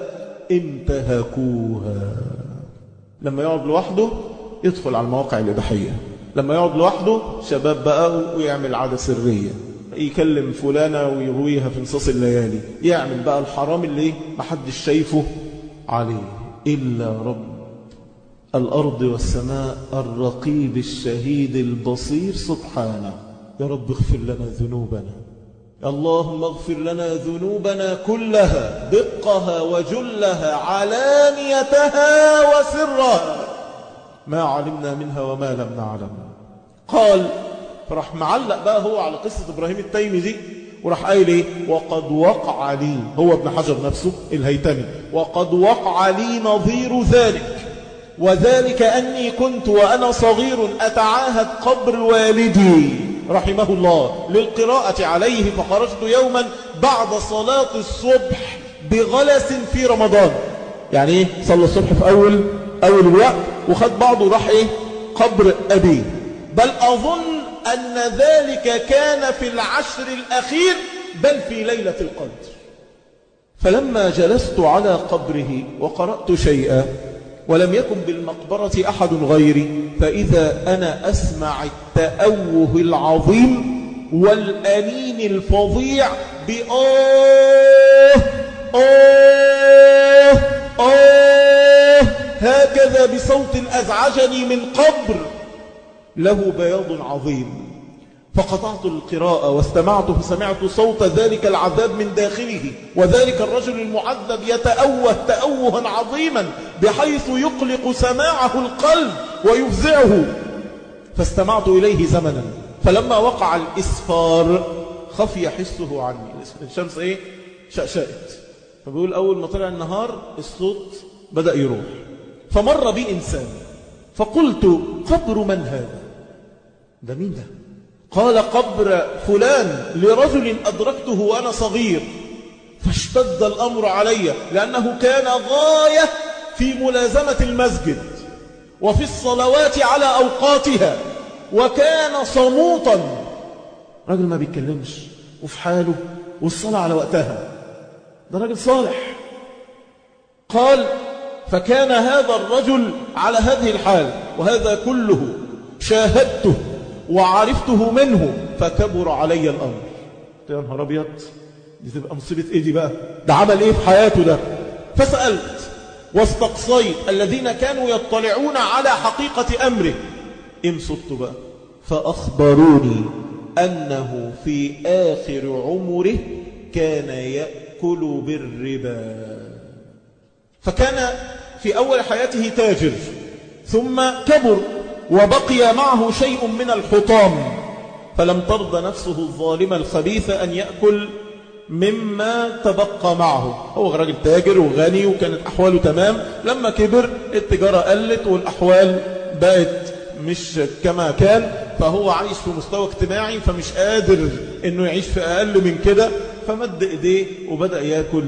انتهكوها. لما يقعد لوحده يدخل على المواقع الإباحية، لما يقعد لوحده شباب بقى ويعمل عادة سرية، يكلم فلانة ويغويها في نصاص الليالي، يعمل بقى الحرام اللي محدش شايفه عليه إلا رب الأرض والسماء الرقيب الشهيد البصير سبحانه. يا رب اغفر لنا ذنوبنا، اللهم اغفر لنا ذنوبنا كلها، دقها وجلها، علانيتها وسرها، ما علمنا منها وما لم نعلم. قال فرح معلق بقى هو على قصة إبراهيم التيمي دي، وراح قايل ايه؟ وقد وقع لي، هو ابن حجر نفسه الهيتمي، وقد وقع لي نظير ذلك، وذلك أني كنت وأنا صغير أتعاهد قبر والدي رحمه الله للقراءة عليه، فخرجت يوما بعد صلاة الصبح بغلس في رمضان. يعني ايه؟ صلى الصبح في أول أول الوقت وخد بعضه وراح ايه؟ قبر أبيه. بل أظن أن ذلك كان في العشر الأخير، بل في ليلة القدر. فلما جلست على قبره وقرأت شيئا ولم يكن بالمقبرة أحد غيري، فإذا أنا أسمع التأوه العظيم والأنين الفظيع بآه آه آه هكذا بصوت أزعجني من قبر له بياض عظيم. فقطعت القراءة واستمعت فسمعت صوت ذلك العذاب من داخله، وذلك الرجل المعذب يتأوه تأوها عظيما بحيث يقلق سماعه القلب ويفزعه. فاستمعت إليه زمنا، فلما وقع الإسفار خفي حسه عني. الشمس إيه؟ شأشأت. فبيقول أول ما طلع النهار الصوت بدأ يروح. فمر بي إنسان فقلت قبر من هذا؟ ده مين ده؟ قال قبر فلان لرجل أدركته وأنا صغير. فاشتد الأمر علي لأنه كان غاية في ملازمة المسجد وفي الصلوات على أوقاتها، وكان صموتا، رجل ما بيتكلمش وفي حاله والصلاة على وقتها، ده رجل صالح. قال فكان هذا الرجل على هذه الحال، وهذا كله شاهدته وعرفته منه، فكبر علي الأمر. يا نهار أبيض، دي تبقى مصيبة إيه دي بقى؟ ده عمل إيه في حياته ده؟ فسألت واستقصيت الذين كانوا يطلعون على حقيقة أمره. امسطت بقى فأخبروني أنه في آخر عمره كان يأكل بالربا. فكان في أول حياته تاجر، ثم كبر وبقي معه شيء من الحطام، فلم ترضى نفسه الظالمة الخبيثة أن يأكل مما تبقى معه. هو راجل تاجر وغني وكانت أحواله تمام، لما كبر التجارة قلت والأحوال بقت مش كما كان، فهو عايش في مستوى اجتماعي فمش قادر انه يعيش في اقل من كده، فمد ايديه وبدأ ياكل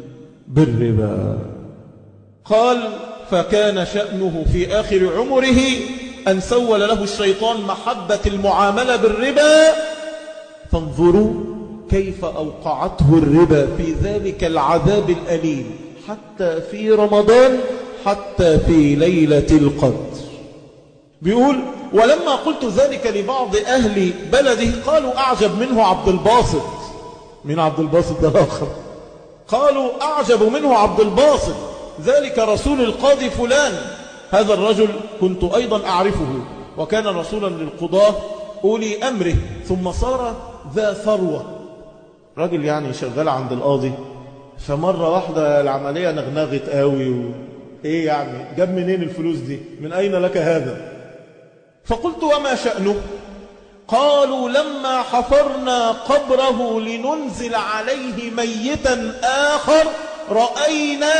بالربا. قال فكان شأنه في آخر عمره أن سول له الشيطان محبة المعاملة بالربا، فانظروا كيف أوقعته الربا في ذلك العذاب الأليم حتى في رمضان، حتى في ليلة القدر. بيقول ولما قلت ذلك لبعض أهل بلده قالوا أعجب منه عبد الباسط. من عبد الباسط ده الآخر؟ قالوا أعجب منه عبد الباسط، ذلك رسول القاضي فلان. هذا الرجل كنت أيضا أعرفه، وكان رسولا للقضاة أولي أمره، ثم صار ذا ثروة، رجل يعني شغال عند القاضي. فمرة واحدة العملية نغنغت قوي و... إيه يعني جاب منين الفلوس دي؟ من أين لك هذا؟ فقلت وما شأنه؟ قالوا لما حفرنا قبره لننزل عليه ميتا آخر رأينا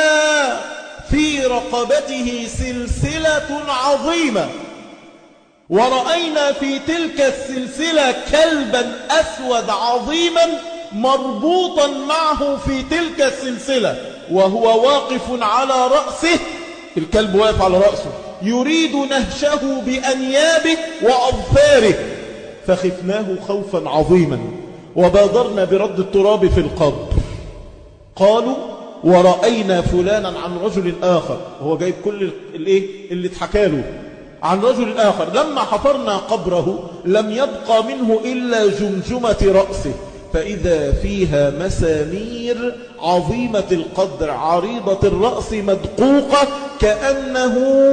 في رقبته سلسلة عظيمة، ورأينا في تلك السلسلة كلبا أسود عظيما مربوطا معه في تلك السلسلة، وهو واقف على رأسه، الكلب واقف على رأسه يريد نهشه بأنيابه وأظفاره، فخفناه خوفا عظيما وبادرنا برد التراب في القبر. قالوا ورأينا فلانا عن رجل آخر، هو جايب كل الايه اللي اتحكاله عن رجل آخر، لما حفرنا قبره لم يبقى منه إلا جمجمة رأسه، فإذا فيها مسامير عظيمة القدر عريضة الرأس مدقوقة كأنه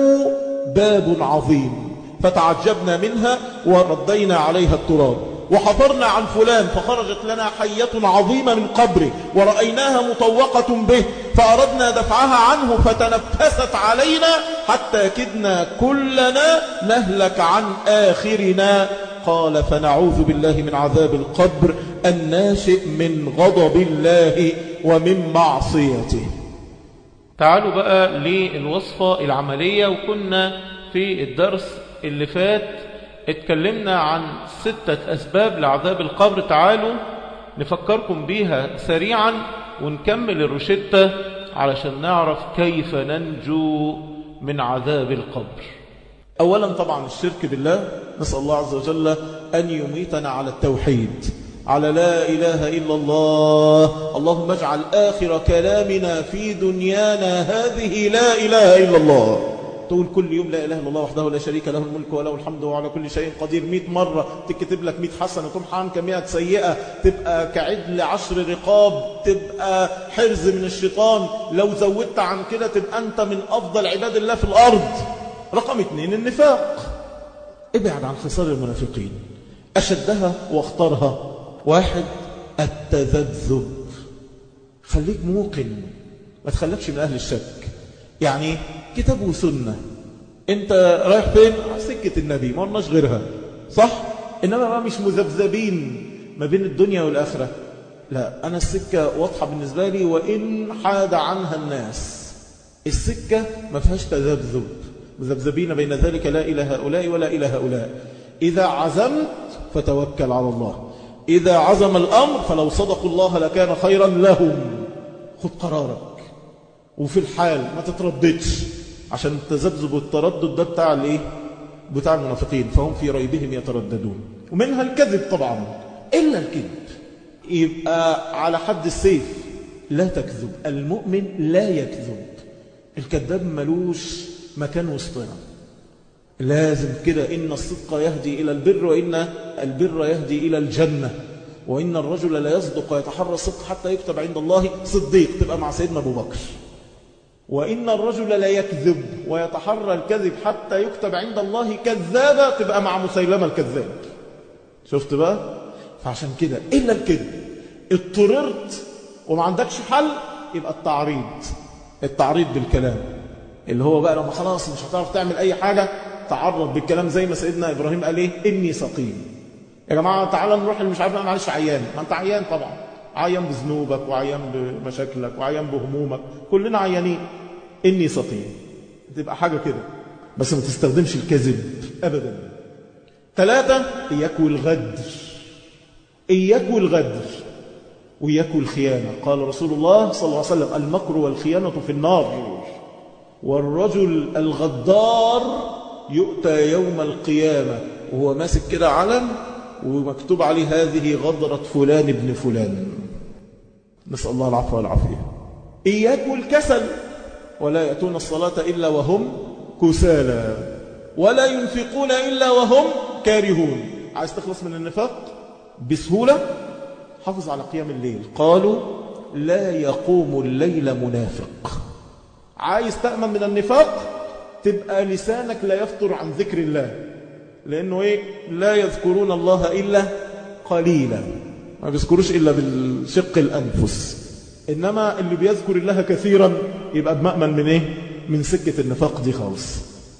باب عظيم، فتعجبنا منها وردينا عليها التراب. وحفرنا عن فلان فخرجت لنا حية عظيمة من قبره ورأيناها مطوقة به، فأردنا دفعها عنه فتنفست علينا حتى كدنا كلنا نهلك عن آخرنا. قال فنعوذ بالله من عذاب القبر الناشئ من غضب الله ومن معصيته. تعالوا بقى للوصفة العملية. وكنا في الدرس اللي فات اتكلمنا عن ستة أسباب لعذاب القبر، تعالوا نفكركم بيها سريعا ونكمل الروشتة علشان نعرف كيف ننجو من عذاب القبر. أولا طبعا الشرك بالله، نسأل الله عز وجل أن يميتنا على التوحيد، على لا إله إلا الله. اللهم اجعل آخر كلامنا في دنيانا هذه لا إله إلا الله. تقول كل يوم لا إله إلا الله وحده لا شريك له الملك وله الحمد وعلى كل شيء قدير مئة مرة، تكتب لك مئة حسنة، تمحى عنك مئة سيئة، تبقى كعدل عشر رقاب، تبقى حرز من الشيطان. لو زودت عن كده تبقى أنت من أفضل عباد الله في الأرض. رقم اثنين النفاق، ابعد عن خصال المنافقين. أشدها واختارها. واحد، التذبذب. خليك موقن، ما تخليكش من أهل الشك. يعني كتاب وسنة، انت رايح فين؟ سكة النبي، ما قلناش غيرها، صح؟ إنما ما مش مذبذبين ما بين الدنيا والآخرة. لا، أنا السكة واضحة بالنسبة لي وإن حاد عنها الناس. السكة ما فيهاش تذبذب، مذبذبين بين ذلك لا إلى هؤلاء ولا إلى هؤلاء. إذا عزمت فتوكل على الله، إذا عزم الأمر فلو صدقوا الله لكان خيرا لهم. خد قرارك، وفي الحال ما تترددش، عشان التذبذب والتردد ده بتاع الايه؟ بتاع المنافقين، فهم في ريبهم يترددون. ومنها الكذب طبعا، إلا الكذب يبقى على حد السيف، لا تكذب. المؤمن لا يكذب، الكذاب ملوش مكان وسطنا. لازم كده، إن الصدق يهدي إلى البر، وإن البر يهدي إلى الجنة، وإن الرجل لا يصدق ويتحرى الصدق حتى يكتب عند الله صديق، تبقى مع سيدنا أبو بكر. وإن الرجل لا يكذب ويتحرى الكذب حتى يكتب عند الله كذابا، تبقى مع مسيلمة الكذاب. شفت بقى؟ فعشان كده إلا الكذب. اضطررت وما عندكش حل، يبقى التعريض، التعريض بالكلام، اللي هو بقى لما خلاص مش هتعرف تعمل أي حاجة، تعرض بالكلام زي ما سيدنا إبراهيم قال إيه؟ إني سقيم. يا جماعة تعالى نروح اللي مش عارف، أنا معلش عيان. ما أنت عيان طبعا، عيان بذنوبك وعيان بمشاكلك وعيان بهمومك، كلنا عيانين. إني سقيم، تبقى حاجة كده، بس ما تستخدمش الكذب أبدا. ثلاثة، إياك والغدر، إياك والغدر وإياك والخيانة. قال رسول الله صلى الله عليه وسلم: المكر والخيانة في النار، والرجل الغدار يؤتى يوم القيامة وهو ماسك كده علم ومكتوب عليه هذه غدرة فلان ابن فلان. نسأل الله العفو والعافية. إياك والكسل، ولا يأتون الصلاة إلا وهم كسالى ولا ينفقون إلا وهم كارهون. عايز تخلص من النفاق بسهولة؟ حافظ على قيام الليل. قالوا لا يقوم الليل منافق. عايز تأمن من النفاق؟ تبقى لسانك لا يفطر عن ذكر الله، لأنه إيه؟ لا يذكرون الله إلا قليلا، ما بيذكروش إلا بالشق الأنفس. إنما اللي بيذكر الله كثيرا يبقى بمأمن من إيه؟ من سكة النفاق دي خالص.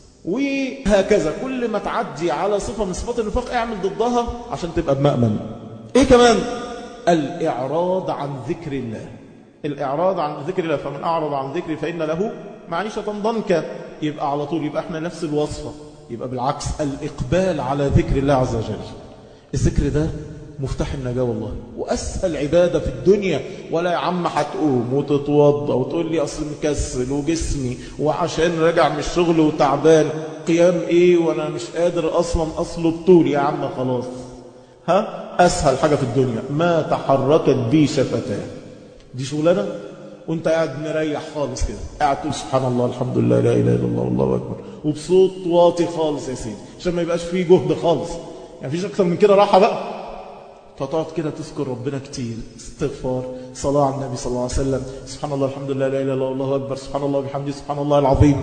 وهكذا كل ما تعدي على صفة من صفات النفاق اعمل ضدها عشان تبقى بمأمن. إيه كمان؟ الإعراض عن ذكر الله. الإعراض عن ذكر الله، فمن أعرض عن ذكري فإن له معيشة ضنكا. يبقى على طول، يبقى احنا نفس الوصفة، يبقى بالعكس الإقبال على ذكر الله عز وجل. الذكر ده مفتاح النجاة والله، وأسهل عبادة في الدنيا. ولا يا عم هتقوم وتتوضى وتقول لي أصل مكسل وجسمي وعشان راجع من الشغل وتعبان، قيام إيه وأنا مش قادر أصلا أصل الطول. يا عم خلاص، ها أسهل حاجة في الدنيا ما تحركت بي شفتاه. دي شغلانة وانت قاعد مريح خالص كده، قاعد تقول سبحان الله الحمد لله لا إله إلا الله والله أكبر، وبصوت واطي خالص يا سيدي، عشان ما يبقاش فيه جهد خالص. يعني فيش أكثر من كده راحة بقى. فتقعد كده تذكر ربنا كتير، استغفار، صلاة على النبي صلى الله عليه وسلم، سبحان الله الحمد لله لا إله إلا الله والله أكبر، سبحان الله وبحمده سبحان الله العظيم.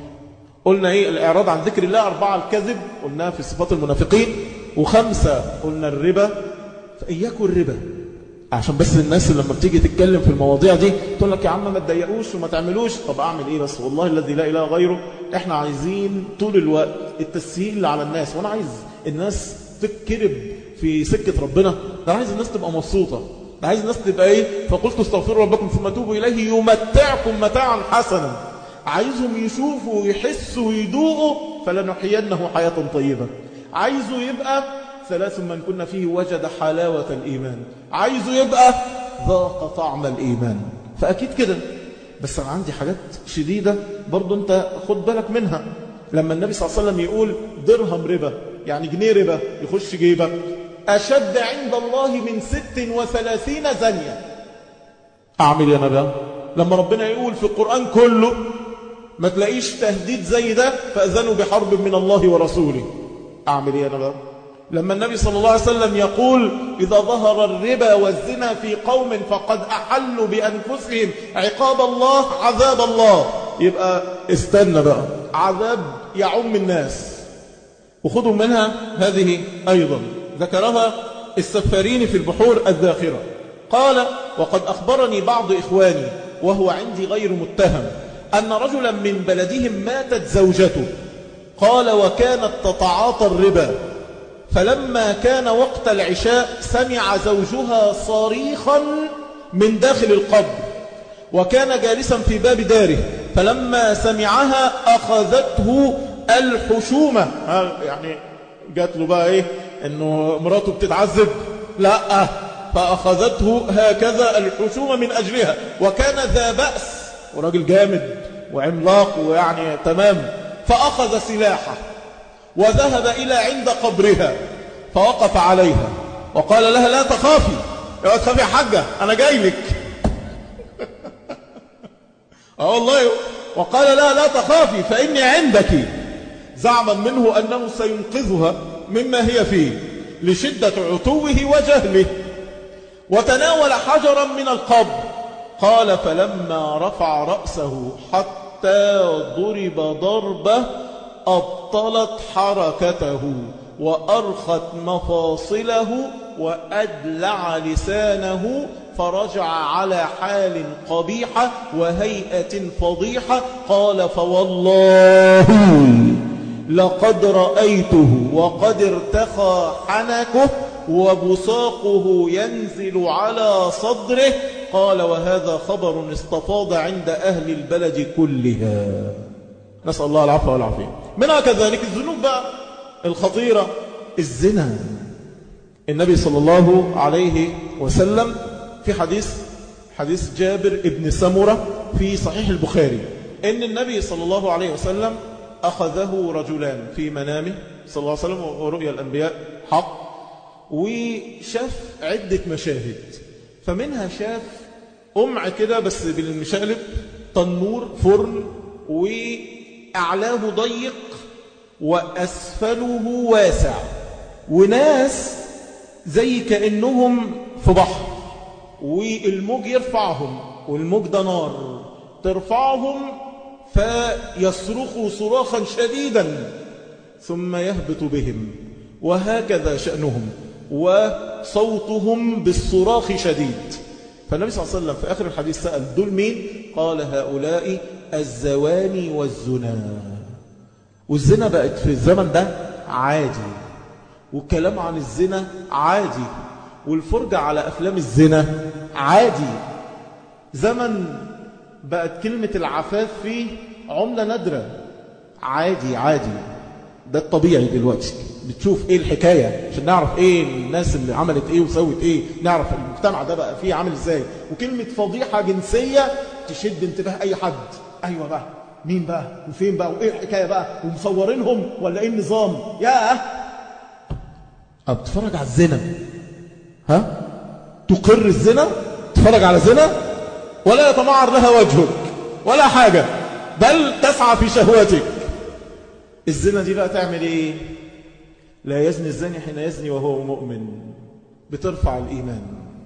قلنا إيه؟ الإعراض عن ذكر الله. أربعة الكذب، قلناها في صفات المنافقين. وخمسة قلنا الربا. فإياكوا الربا، عشان بس الناس لما بتيجي تتكلم في المواضيع دي تقول لك يا عم ما تضايقوش وما تعملوش. طب أعمل إيه بس؟ والله الذي لا إله غيره إحنا عايزين طول الوقت التسهيل على الناس، وأنا عايز الناس تتكرب في سكة ربنا. ده عايز الناس تبقى مبسوطة، ده عايز الناس تبقى إيه؟ فقلت استغفروا ربكم ثم توبوا إليه يمتعكم متاعا حسنا. عايزهم يشوفوا ويحسوا ويدوقوا فلنحيينه حياة طيبة. عايزه يبقى ثلاث من كنا فيه وجد حلاوة الإيمان. عايزه يبقى ذاق طعم الإيمان. فأكيد كده. بس أنا عندي حاجات شديدة برضو أنت خد بالك منها. لما النبي صلى الله عليه وسلم يقول درهم ربا، يعني جنيه ربا يخش جيبك، أشد عند الله من ست وثلاثين زنية. أعمل يا نبي لما ربنا يقول في القرآن كله ما تلاقيش تهديد زي ده، فأذنوا بحرب من الله ورسوله. أعمل يا نبي لما النبي صلى الله عليه وسلم يقول إذا ظهر الربا والزنا في قوم فقد أحلوا بأنفسهم عقاب الله عذاب الله، يبقى استنى بقى، عذاب يعم الناس. وخذوا منها هذه أيضا ذكرها السفارين في البحور الذاخرة. قال: وقد أخبرني بعض إخواني وهو عندي غير متهم أن رجلا من بلدهم ماتت زوجته. قال: وكانت تتعاطى الربا، فلما كان وقت العشاء سمع زوجها صريخا من داخل القبر، وكان جالسا في باب داره، فلما سمعها أخذته الحشومة. يعني جات له بقى إيه؟ إنه مراته بتتعذب؟ لا، فأخذته هكذا الحشومة من أجلها، وكان ذا بأس وراجل جامد وعملاق ويعني تمام. فأخذ سلاحه وذهب إلى عند قبرها فوقف عليها وقال لها: لا تخافي، يا تخافي يا حاجة، أنا جاي لك. اه والله. وقال لها: لا تخافي فإني عندك، زعما منه أنه سينقذها مما هي فيه لشدة عتوه وجهله. وتناول حجرا من القبر. قال: فلما رفع رأسه حتى ضرب ضربة أبطلت حركته وأرخت مفاصله وأدلع لسانه، فرجع على حال قبيحة وهيئة فضيحة. قال: فوالله لقد رأيته وقد ارتخى حنكه وبصاقه ينزل على صدره. قال: وهذا خبر استفاض عند أهل البلد كلها. نسأل الله العفو والعافية. منها كذلك الذنوب بقى الخطيرة، الزنا. النبي صلى الله عليه وسلم في حديث حديث جابر ابن سمرة في صحيح البخاري إن النبي صلى الله عليه وسلم أخذه رجلان في منامه صلى الله عليه وسلم، ورؤيا الأنبياء حق، وشاف عدة مشاهد. فمنها شاف قمع كده بس بالمشقلب، تنور فرن، وأعلاه ضيق وأسفله واسع، وناس زي كأنهم في بحر، والموج يرفعهم، والموج ده نار ترفعهم فيصرخوا صراخا شديدا ثم يهبط بهم، وهكذا شأنهم وصوتهم بالصراخ شديد. فالنبي صلى الله عليه وسلم في آخر الحديث سأل: دول مين؟ قال: هؤلاء الزواني والزنا. والزنا بقت في الزمن ده عادي، والكلام عن الزنا عادي، والفرجة على أفلام الزنا عادي. زمن بقت كلمة العفاف فيه عملة نادرة، عادي عادي، ده الطبيعي دلوقتي. بتشوف ايه الحكاية عشان نعرف ايه الناس اللي عملت ايه وسوت ايه، نعرف المجتمع ده بقى فيه عامل ازاي. وكلمة فضيحة جنسية تشد انتباه اي حد. ايوه بقى، مين بقى وفين بقى وايه الحكاية بقى، ومصورينهم ولا ايه النظام؟ ياه، بتتفرج على الزنا، ها تقر الزنا، تتفرج على زنا ولا يتمعر لها وجهك ولا حاجة، بل تسعى في شهوتك. الزنا دي بقى تعمل ايه؟ لا يزني الزاني حين يزني وهو مؤمن، بترفع الإيمان.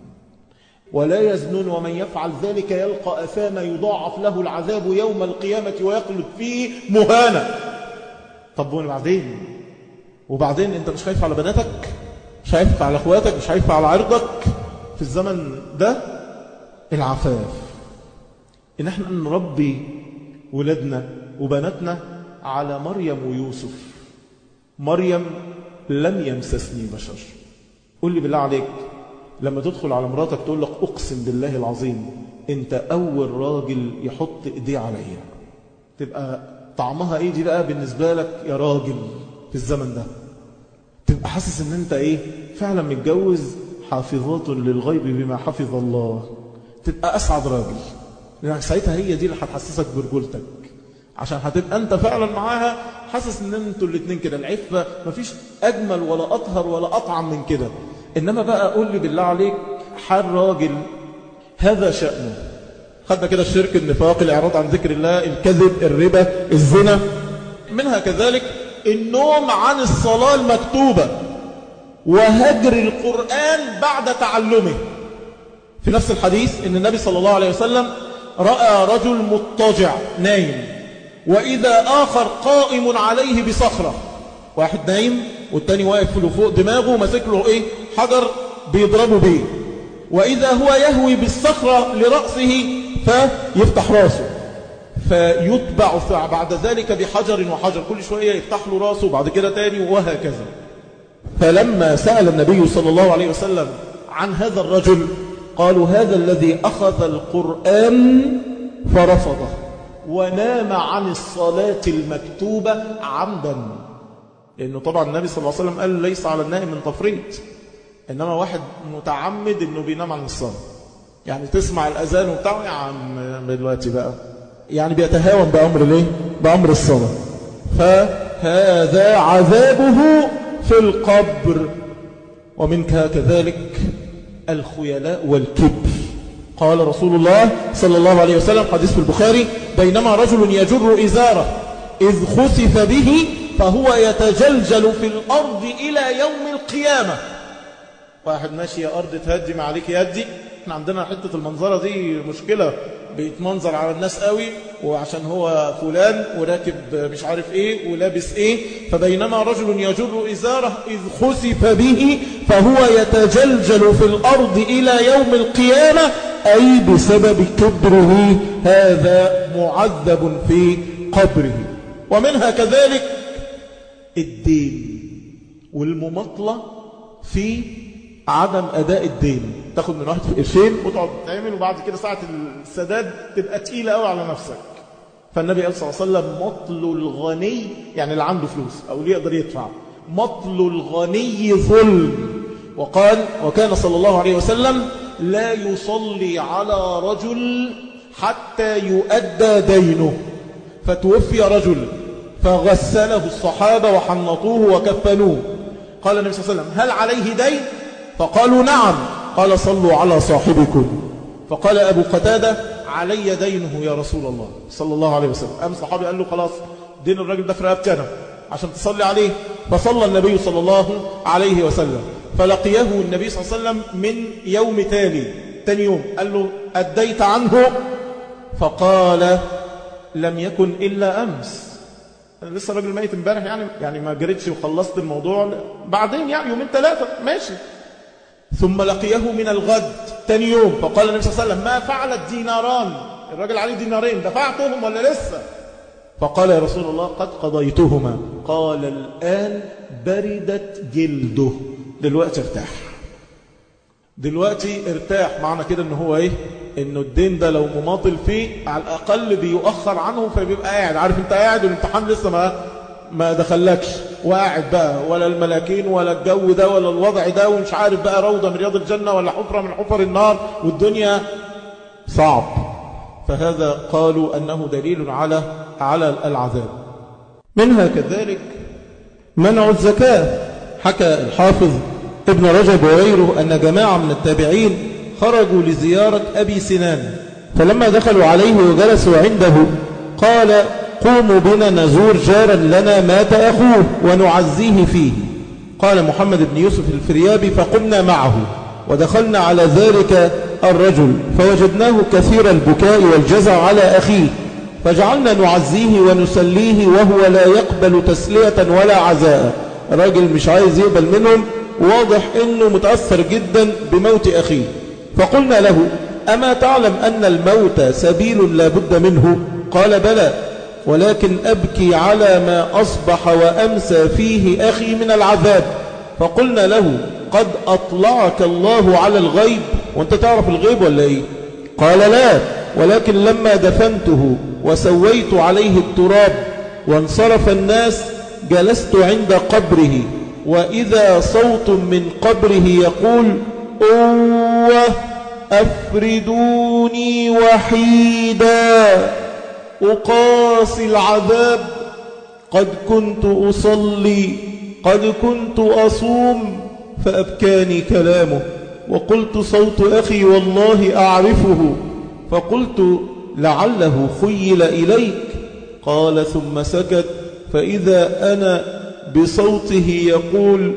ولا يزنون ومن يفعل ذلك يلقى أثاما يضاعف له العذاب يوم القيامة ويخلد فيه مهانا. طب وبعدين؟ وبعدين انت مش خايف على بناتك؟ مش خايف على اخواتك؟ مش خايف على عرضك؟ في الزمن ده العفاف، ان احنا نربي ولادنا وبناتنا على مريم ويوسف. مريم لم يمسسني بشر. قل لي بالله عليك، لما تدخل على مراتك تقول لك اقسم بالله العظيم انت اول راجل يحط ايديه عليا، تبقى طعمها ايه دي بقى بالنسبة لك يا راجل في الزمن ده؟ تبقى حاسس ان انت ايه فعلا متجوز حافظات للغيب بما حفظ الله، تبقى اسعد راجل، لأنك ساعتها هي دي اللي هتحسسك برجولتك، عشان هتبقى انت فعلا معاها حاسس ان انتوا الاثنين كده العفة، مفيش اجمل ولا اطهر ولا اطعم من كده. انما بقى قول لي بالله عليك حال راجل هذا شأنه. خدنا كده الشرك، النفاق، الاعراض عن ذكر الله، الكذب، الربا، الزنا. منها كذلك النوم عن الصلاة المكتوبة وهجر القرآن بعد تعلمه. في نفس الحديث ان النبي صلى الله عليه وسلم رأى رجل مضطجع نايم، وإذا آخر قائم عليه بصخرة. واحد نايم والتاني واقف له فوق دماغه وماسك له ايه حجر بيضربه بيه، وإذا هو يهوي بالصخرة لرأسه فيفتح راسه، فيتبع بعد ذلك بحجر وحجر، كل شوية يفتح له راسه وبعد كده تاني وهكذا. فلما سأل النبي صلى الله عليه وسلم عن هذا الرجل قالوا هذا الذي أخذ القرآن فرفضه ونام عن الصلاة المكتوبة عمدا، لأنه طبعا النبي صلى الله عليه وسلم قال ليس على النائم من تفريط، إنما واحد متعمد إنه بينام عن الصلاة، يعني تسمع الأذان وبتاع يا عم دلوقتي بقى، يعني بيتهاون بأمر ليه؟ بأمر الصلاة، فهذا عذابه في القبر. ومنك كذلك الخيلاء والكبر. قال رسول الله صلى الله عليه وسلم حديث في البخاري بينما رجل يجر إزاره إذ خسف به فهو يتجلجل في الأرض إلى يوم القيامة. واحد ماشي يا أرض تهدي ما عليك يهدي، احنا عندنا حتة المنظرة دي مشكلة، بيتمنظر على الناس قوي وعشان هو فلان وراكب مش عارف ايه ولابس ايه. فبينما رجل يجر إزاره إذ خسف به فهو يتجلجل في الأرض إلى يوم القيامة، أي بسبب كبره هذا معذب في قبره. ومنها كذلك الدين والمماطلة في عدم أداء الدين، تاخد من واحد في قرشين وتقعد تعمل وبعد كده ساعة السداد تبقى تقيلة قوي على نفسك. فالنبي صلى الله عليه وسلم مطل الغني، يعني اللي عنده فلوس أو اللي يقدر يدفع، مطل الغني ظلم. وقال وكان صلى الله عليه وسلم لا يصلي على رجل حتى يؤدى دينه. فتوفي رجل فغسله الصحابة وحنطوه وكفنوه. قال النبي صلى الله عليه وسلم هل عليه دين؟ فقالوا نعم. قال صلوا على صاحبكم. فقال أبو قتادة علي دينه يا رسول الله صلى الله عليه وسلم. أم صحابي قال له خلاص دين الرجل ده في رقبتي أنا عشان تصلي عليه. فصلى النبي صلى الله عليه وسلم، فلقيه النبي صلى الله عليه وسلم من يوم تالي تاني يوم قال له أديت عنه؟ فقال لم يكن إلا أمس، أنا لسه الراجل ميت امبارح، يعني يعني ما جريتش وخلصت الموضوع بعدين يعني يومين ثلاثة ماشي. ثم لقيه من الغد تاني يوم فقال النبي صلى الله عليه وسلم ما فعل الديناران؟ الراجل عليه دينارين دفعتهم ولا لسه؟ فقال يا رسول الله قد قضيتهما. قال الآن بردت جلده، دلوقتي ارتاح، دلوقتي ارتاح. معنى كده ان هو ايه؟ انه الدين ده لو مماطل فيه على الاقل بيؤخر عنه، فبيبقى قاعد عارف انت قاعد والامتحان لسه ما ما دخلكش وقاعد بقى، ولا الملاكين ولا الجو ده ولا الوضع ده ومش عارف بقى روضة من رياض الجنة ولا حفرة من حفر النار والدنيا صعب. فهذا قالوا أنه دليل على على العذاب. منها كذلك منع الزكاة. حكى الحافظ ابن رجب وغيره أن جماعة من التابعين خرجوا لزيارة أبي سنان، فلما دخلوا عليه وجلسوا عنده قال قوموا بنا نزور جارا لنا مات أخوه ونعزيه فيه. قال محمد بن يوسف الفريابي فقمنا معه ودخلنا على ذلك الرجل فوجدناه كثير البكاء والجزع على أخيه، فجعلنا نعزيه ونسليه وهو لا يقبل تسلية ولا عزاء. الراجل مش عايز يقبل منهم، واضح انه متأثر جدا بموت أخيه. فقلنا له أما تعلم أن الموت سبيل لا بد منه؟ قال بلى، ولكن أبكي على ما أصبح وأمسى فيه أخي من العذاب. فقلنا له قد أطلعك الله على الغيب، وانت تعرف الغيب ولا ايه؟ قال لا، ولكن لما دفنته وسويت عليه التراب وانصرف الناس جلست عند قبره، وإذا صوت من قبره يقول أوه أفردوني وحيدا أقاسي العذاب، قد كنت أصلي قد كنت أصوم. فأبكاني كلامه، وقلت صوت أخي والله أعرفه، فقلت لعله خيل إليك. قال ثم سكت، فإذا أنا بصوته يقول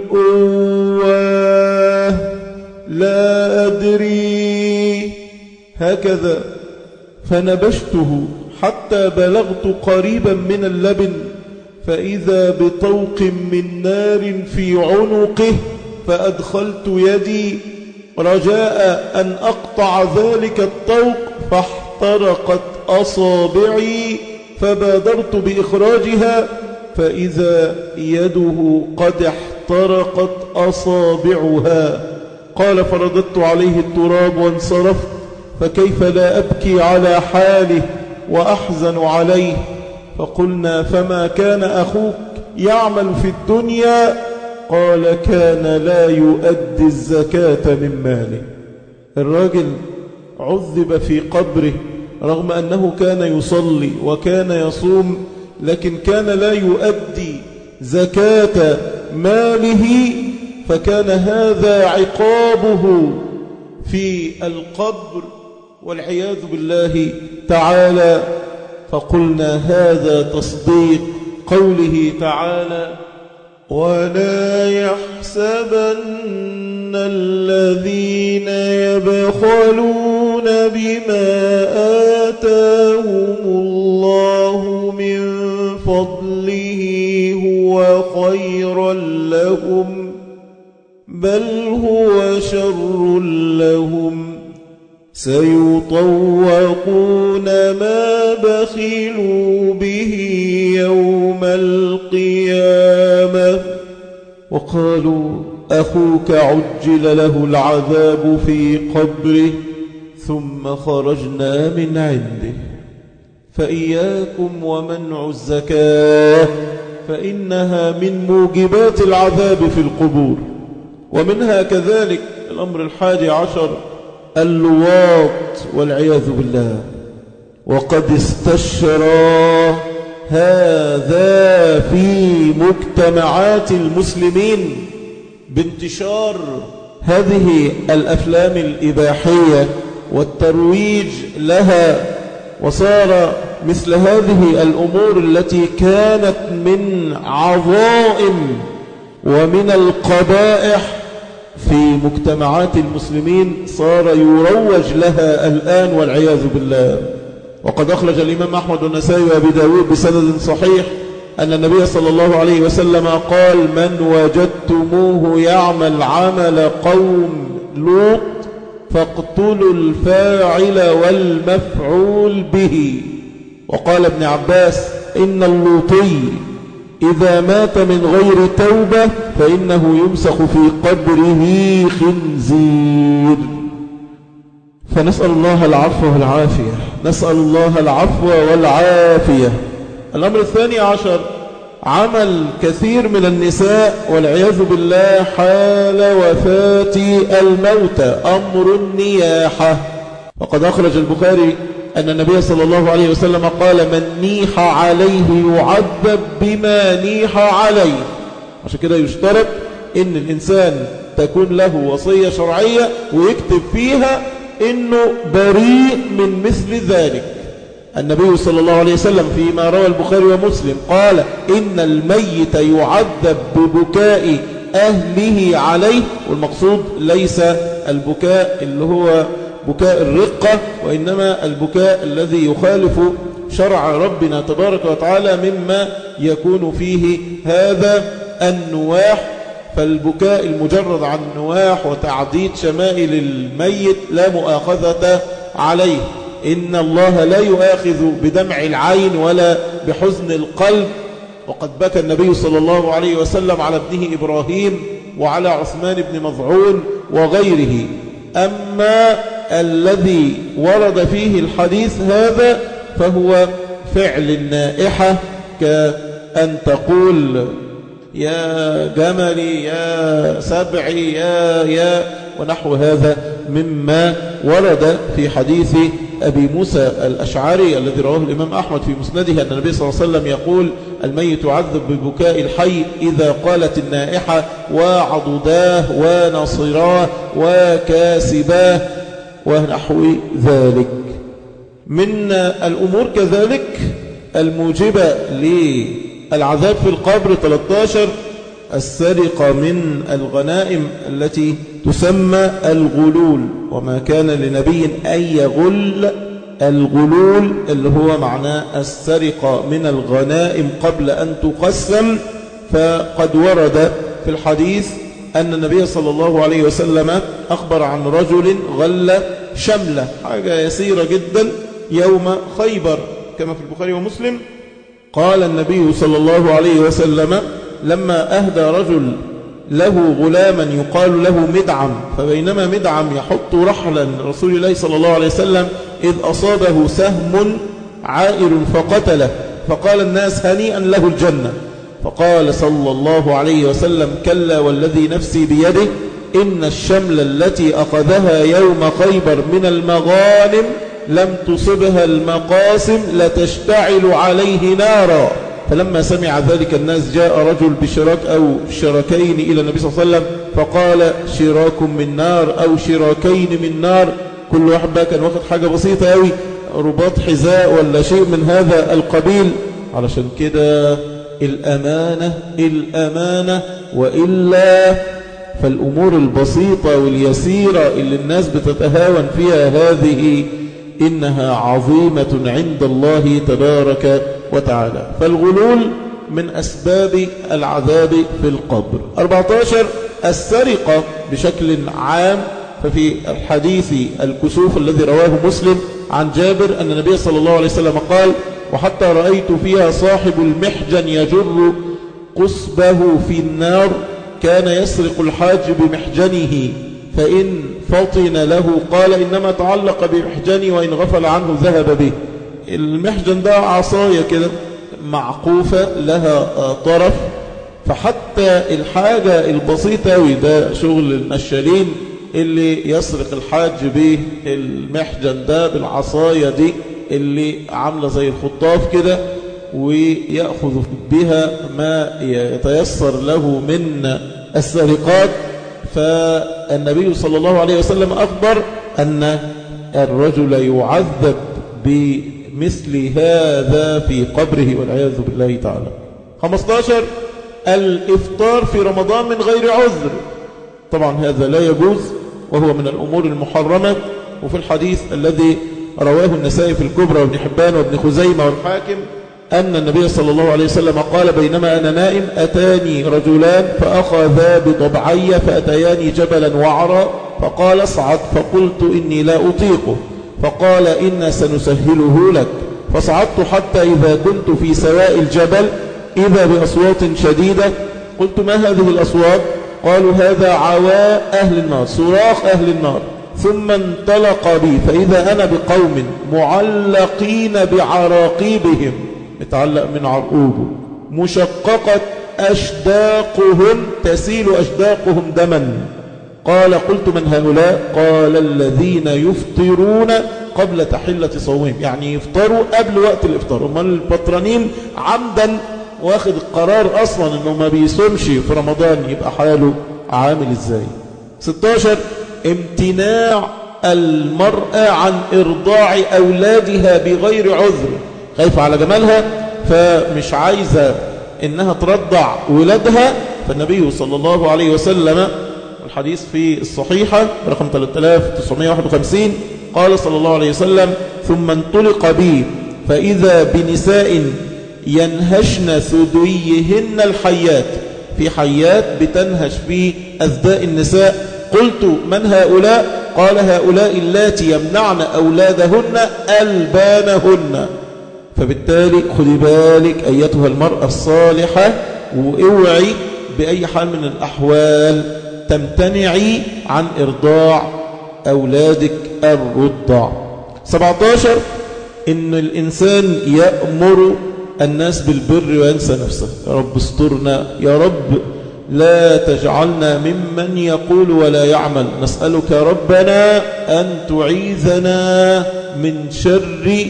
أواه لا أدري هكذا، فنبشته حتى بلغت قريبا من اللبن، فإذا بطوق من نار في عنقه فأدخلت يدي رجاء أن أقطع ذلك الطوق فاحترقت أصابعي فبادرت بإخراجها فإذا يده قد احترقت أصابعها. قال فرددت عليه التراب وانصرفت فكيف لا أبكي على حاله وأحزن عليه. فقلنا فما كان أخوك يعمل في الدنيا؟ قال كان لا يؤدي الزكاة من ماله. الراجل عذب في قبره رغم أنه كان يصلي وكان يصوم، لكن كان لا يؤدي زكاة ماله، فكان هذا عقابه في القبر والعياذ بالله تعالى. فقلنا هذا تصديق قوله تعالى ولا يحسبن الذين يبخلون بما آتاهم الله من فضله هو خيرا لهم بل هو شر لهم سيطوقون ما بخلوا به يوم القيامة. وقالوا أخوك عجل له العذاب في قبره ثم خرجنا من عنده. فإياكم ومنع الزكاة فإنها من موجبات العذاب في القبور. ومنها كذلك الأمر الحادي عشر اللواط والعياذ بالله. وقد استشرى هذا في مجتمعات المسلمين بانتشار هذه الأفلام الإباحية والترويج لها، وصار مثل هذه الأمور التي كانت من عظائم ومن القبائح في مجتمعات المسلمين صار يروج لها الآن والعياذ بالله. وقد أخرج الإمام أحمد والنسائي وأبي داود بسند صحيح أن النبي صلى الله عليه وسلم قال من وجدتموه يعمل عمل قوم لوط فاقتلوا الفاعل والمفعول به. وقال ابن عباس إن اللوطي إذا مات من غير توبة فإنه يمسخ في قبره خنزير. فنسأل الله العفو والعافية، نسأل الله العفو والعافية. الأمر الثاني عشر عمل كثير من النساء والعياذ بالله حال وفاة الموتى أمر النياحة. وقد أخرج البخاري أن النبي صلى الله عليه وسلم قال من نيح عليه يعذب بما نيح عليه. عشان كده يشترط إن الإنسان تكون له وصية شرعية ويكتب فيها إنه بريء من مثل ذلك. النبي صلى الله عليه وسلم فيما روى البخاري ومسلم قال إن الميت يعذب ببكاء أهله عليه، والمقصود ليس البكاء اللي هو بكاء الرقة، وإنما البكاء الذي يخالف شرع ربنا تبارك وتعالى مما يكون فيه هذا النواح. فالبكاء المجرد عن النواح وتعديد شمائل الميت لا مؤاخذة عليه. إن الله لا يؤاخذ بدمع العين ولا بحزن القلب. وقد بكى النبي صلى الله عليه وسلم على ابنه إبراهيم وعلى عثمان بن مظعون وغيره. أما الذي ورد فيه الحديث هذا فهو فعل النائحة، كأن تقول يا جملي يا سبعي يا يا ونحو هذا مما ورد في حديث أبي موسى الأشعري الذي رواه الإمام أحمد في مسنده أن النبي صلى الله عليه وسلم يقول الميت يعذب ببكاء الحي إذا قالت النائحة وعضداه ونصراه وكاسباه ونحو ذلك. من الأمور كذلك الموجبة للعذاب في القبر ثلاثة عشر السرقة من الغنائم التي تسمى الغلول. وما كان لنبي أن يغل الغلول اللي هو معناه السرقة من الغنائم قبل أن تقسم. فقد ورد في الحديث أن النبي صلى الله عليه وسلم أخبر عن رجل غل شملة، حاجة يسيرة جدا، يوم خيبر كما في البخاري ومسلم. قال النبي صلى الله عليه وسلم لما أهدى رجل له غلاما يقال له مدعم، فبينما مدعم يحط رحلا رسول الله صلى الله عليه وسلم إذ أصابه سهم عائر فقتله، فقال الناس هنيئا له الجنة. فقال صلى الله عليه وسلم كلا والذي نفسي بيده إن الشمل التي أخذها يوم خيبر من المغانم لم تصبها المقاسم لتشتعل عليه نارا. فلما سمع ذلك الناس جاء رجل بشراك أو شراكين إلى النبي صلى الله عليه وسلم فقال شراك من نار أو شراكين من نار. كل واحد بقى كان واخد حاجة بسيطة أوي، رباط حذاء ولا شيء من هذا القبيل. علشان كده الأمانة الأمانة، وإلا فالأمور البسيطة واليسيرة اللي الناس بتتهاون فيها هذه إنها عظيمة عند الله تبارك وتعالى. فالغلول من أسباب العذاب في القبر. أربعة عشر السرقة بشكل عام. ففي الحديث الكسوف الذي رواه مسلم عن جابر أن النبي صلى الله عليه وسلم قال وحتى رأيت فيها صاحب المحجن يجر قصبه في النار كان يسرق الحاج بمحجنه فإن فطن له قال إنما تعلق بمحجني وإن غفل عنه ذهب به. المحجن ده عصاية كده معقوفة لها طرف، فحتى الحاجة البسيطة وده شغل النشالين اللي يسرق الحاج به المحجن ده بالعصاية دي اللي عاملة زي الخطاف كده ويأخذ بها ما يتيسر له من السرقات. فالنبي صلى الله عليه وسلم أخبر أن الرجل يعذب بمثل هذا في قبره والعياذ بالله تعالى. خمسة عشر الإفطار في رمضان من غير عذر. طبعا هذا لا يجوز وهو من الأمور المحرمة. وفي الحديث الذي رواه النسائي في الكبرى وابن حبان وابن خزيمة والحاكم أن النبي صلى الله عليه وسلم قال بينما أنا نائم أتاني رجلان فأخذا بضبعي فأتياني جبلا وعرا فقال اصعد فقلت إني لا أطيقه فقال إنا سنسهله لك فصعدت حتى إذا كنت في سواء الجبل إذا بأصوات شديدة قلت ما هذه الأصوات؟ قالوا هذا عواء أهل النار صراخ أهل النار. ثم انطلق بي فإذا أنا بقوم معلقين بعراقيبهم متعلق من عرقوبه مشققة أشداقهم تسيل أشداقهم دما. قال قلت من هؤلاء؟ قال الذين يفطرون قبل تحلة صومهم، يعني يفطروا قبل وقت الإفطار. هم البطرانين عمدا واخد القرار أصلا أنه ما بيصومش في رمضان، يبقى حاله عامل إزاي؟ ستة عشر امتناع المرأة عن إرضاع أولادها بغير عذر، خايفة على جمالها فمش عايزة إنها ترضع ولادها. فالنبي صلى الله عليه وسلم الحديث في الصحيحة رقم ثلاثة آلاف وتسعمائة وواحد وخمسين قال صلى الله عليه وسلم ثم انطلق بي فإذا بنساء ينهشن ثديهن الحيات، في حيات بتنهش في أثداء النساء. قلت من هؤلاء؟ قال هؤلاء اللاتي يمنعن أولادهن ألبانهن. فبالتالي خذي بالك أيتها المرأة الصالحة واوعي بأي حال من الأحوال تمتنعي عن إرضاع أولادك الرضع. سبعة عشر إن الإنسان يأمر الناس بالبر وينسى نفسه. يا رب استرنا، يا رب لا تجعلنا ممن يقول ولا يعمل. نسألك ربنا أن تعيذنا من شر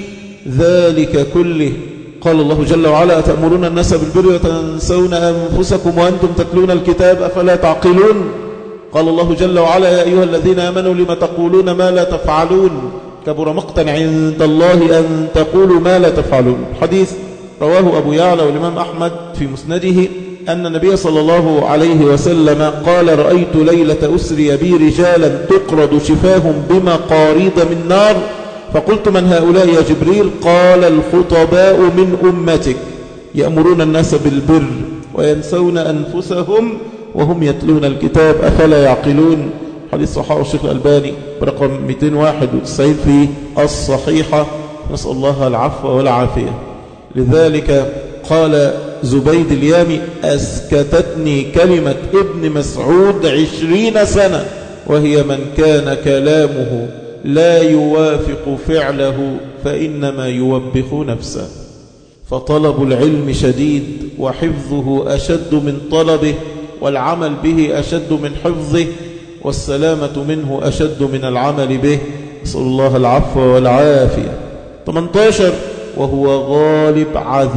ذلك كله. قال الله جل وعلا أتأمرون الناس بالبر وتنسون أنفسكم وأنتم تتلون الكتاب أفلا تعقلون. قال الله جل وعلا يا أيها الذين آمنوا لما تقولون ما لا تفعلون كبر مقتا عند الله أن تقولوا ما لا تفعلون. حديث رواه أبو يعلى والإمام أحمد في مسنده أن النبي صلى الله عليه وسلم قال رأيت ليلة أسري بي رجالا تقرض شفاهم بمقاريض من نار فقلت من هؤلاء يا جبريل؟ قال الخطباء من أمتك يأمرون الناس بالبر وينسون أنفسهم وهم يتلون الكتاب أفلا يعقلون. حديث صححه الشيخ الألباني برقم مئتين وواحد وتسعين في الصحيحة. نسأل الله العفو والعافية. لذلك قال زبيد اليامي أسكتتني كلمة ابن مسعود عشرين سنة وهي من كان كلامه لا يوافق فعله فإنما يوبخ نفسه. فطلب العلم شديد وحفظه أشد من طلبه والعمل به أشد من حفظه والسلامة منه أشد من العمل به. نسأل الله العفو والعافية. ثمانية عشر وهو غالب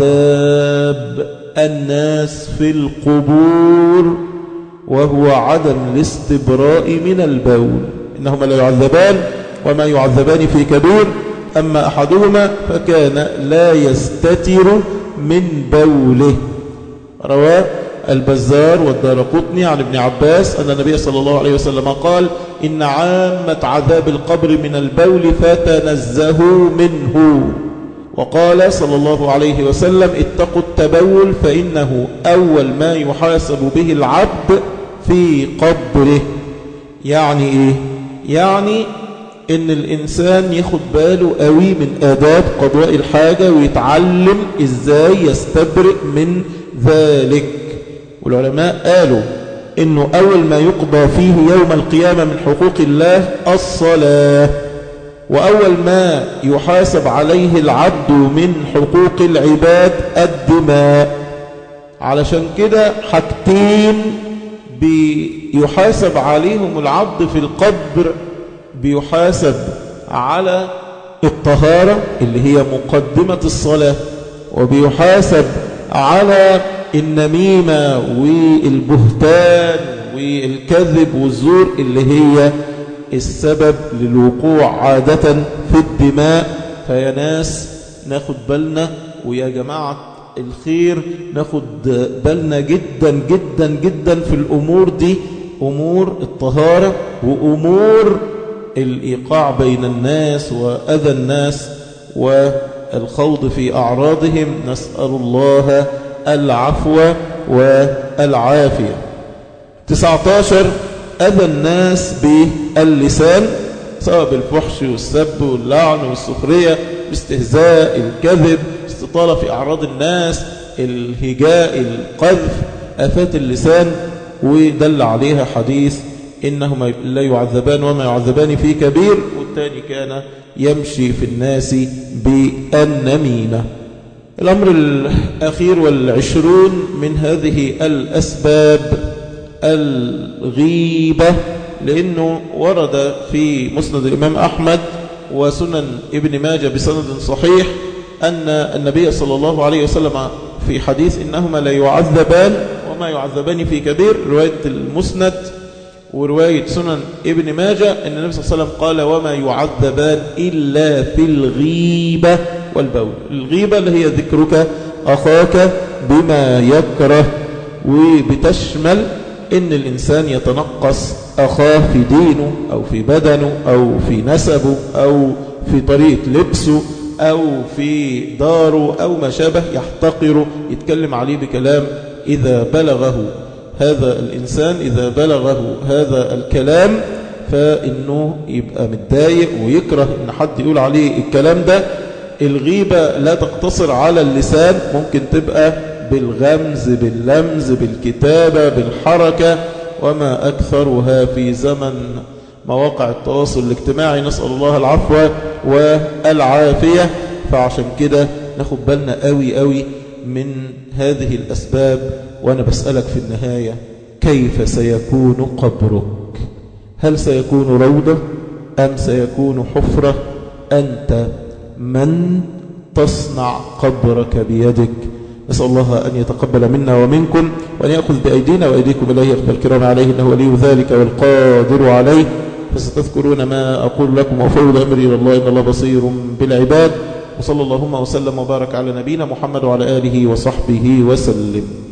عذاب الناس في القبور وهو عدم الاستبراء من البول. إنهما لا يعذبان وما يعذبان في كبير أما أحدهما فكان لا يستتر من بوله. رواه البزار والدارقطني عن ابن عباس أن النبي صلى الله عليه وسلم قال إن عامة عذاب القبر من البول فتنزهوا منه. وقال صلى الله عليه وسلم اتقوا التبول فإنه أول ما يحاسب به العبد في قبره. يعني إيه؟ يعني إن الإنسان ياخد باله قوي من آداب قضاء الحاجة ويتعلم إزاي يستبرئ من ذلك. والعلماء قالوا إنه أول ما يقضى فيه يوم القيامة من حقوق الله الصلاة، وأول ما يحاسب عليه العبد من حقوق العباد الدماء. علشان كده حاجتين بيحاسب عليهم العبد في القبر، بيحاسب على الطهارة اللي هي مقدمة الصلاة، وبيحاسب على النميمة والبهتان والكذب والزور اللي هي السبب للوقوع عادة في الدماء. فيا ناس ناخد بالنا، ويا جماعة الخير ناخد بالنا جدا جدا جدا في الأمور دي، أمور الطهارة وأمور الإيقاع بين الناس وأذى الناس والخوض في أعراضهم. نسأل الله العفو والعافية. تسعة عشر أذى الناس باللسان، سواء بالفحش والسب واللعن والسخرية، باستهزاء، الكذب، استطالة في أعراض الناس، الهجاء، القذف، آفات اللسان. ودل عليها حديث إنهما لا يعذبان وما يعذبان في كبير، والثاني كان يمشي في الناس بالنميمة. الأمر الأخير والعشرون من هذه الأسباب الغيبة، لأنه ورد في مسند الإمام أحمد وسنن ابن ماجه بسند صحيح أن النبي صلى الله عليه وسلم في حديث إنهما لا يعذبان وما يعذبان في كبير، رواية المسند ورواية سنن ابن ماجه، أن النبي صلى الله عليه وسلم قال وما يعذبان إلا في الغيبة والبول. الغيبة اللي هي ذكرك أخاك بما يكره، وبتشمل إن الإنسان يتنقص أخاه في دينه أو في بدنه أو في نسبه أو في طريقة لبسه أو في داره أو ما شابه، يحتقره، يتكلم عليه بكلام إذا بلغه هذا الإنسان، إذا بلغه هذا الكلام فإنه يبقى متضايق ويكره إن حد يقول عليه الكلام ده. الغيبة لا تقتصر على اللسان، ممكن تبقى بالغمز، باللمز، بالكتابة، بالحركة، وما أكثرها في زمن مواقع التواصل الاجتماعي. نسأل الله العفو والعافية. فعشان كده ناخد بالنا قوي قوي من هذه الأسباب. وأنا بسألك في النهاية كيف سيكون قبرك؟ هل سيكون روضة أم سيكون حفرة؟ أنت من تصنع قبرك بيدك. نسأل الله أن يتقبل منا ومنكم، وأن يأخذ بأيدينا وأيديكم إليه يقبل الكرام عليه، إنه ولي ذلك والقادر عليه. فستذكرون ما أقول لكم وأفوض أمري إلى الله، إن الله بصير بالعباد. وصلى اللهم وسلم وبارك على نبينا محمد وعلى آله وصحبه وسلم.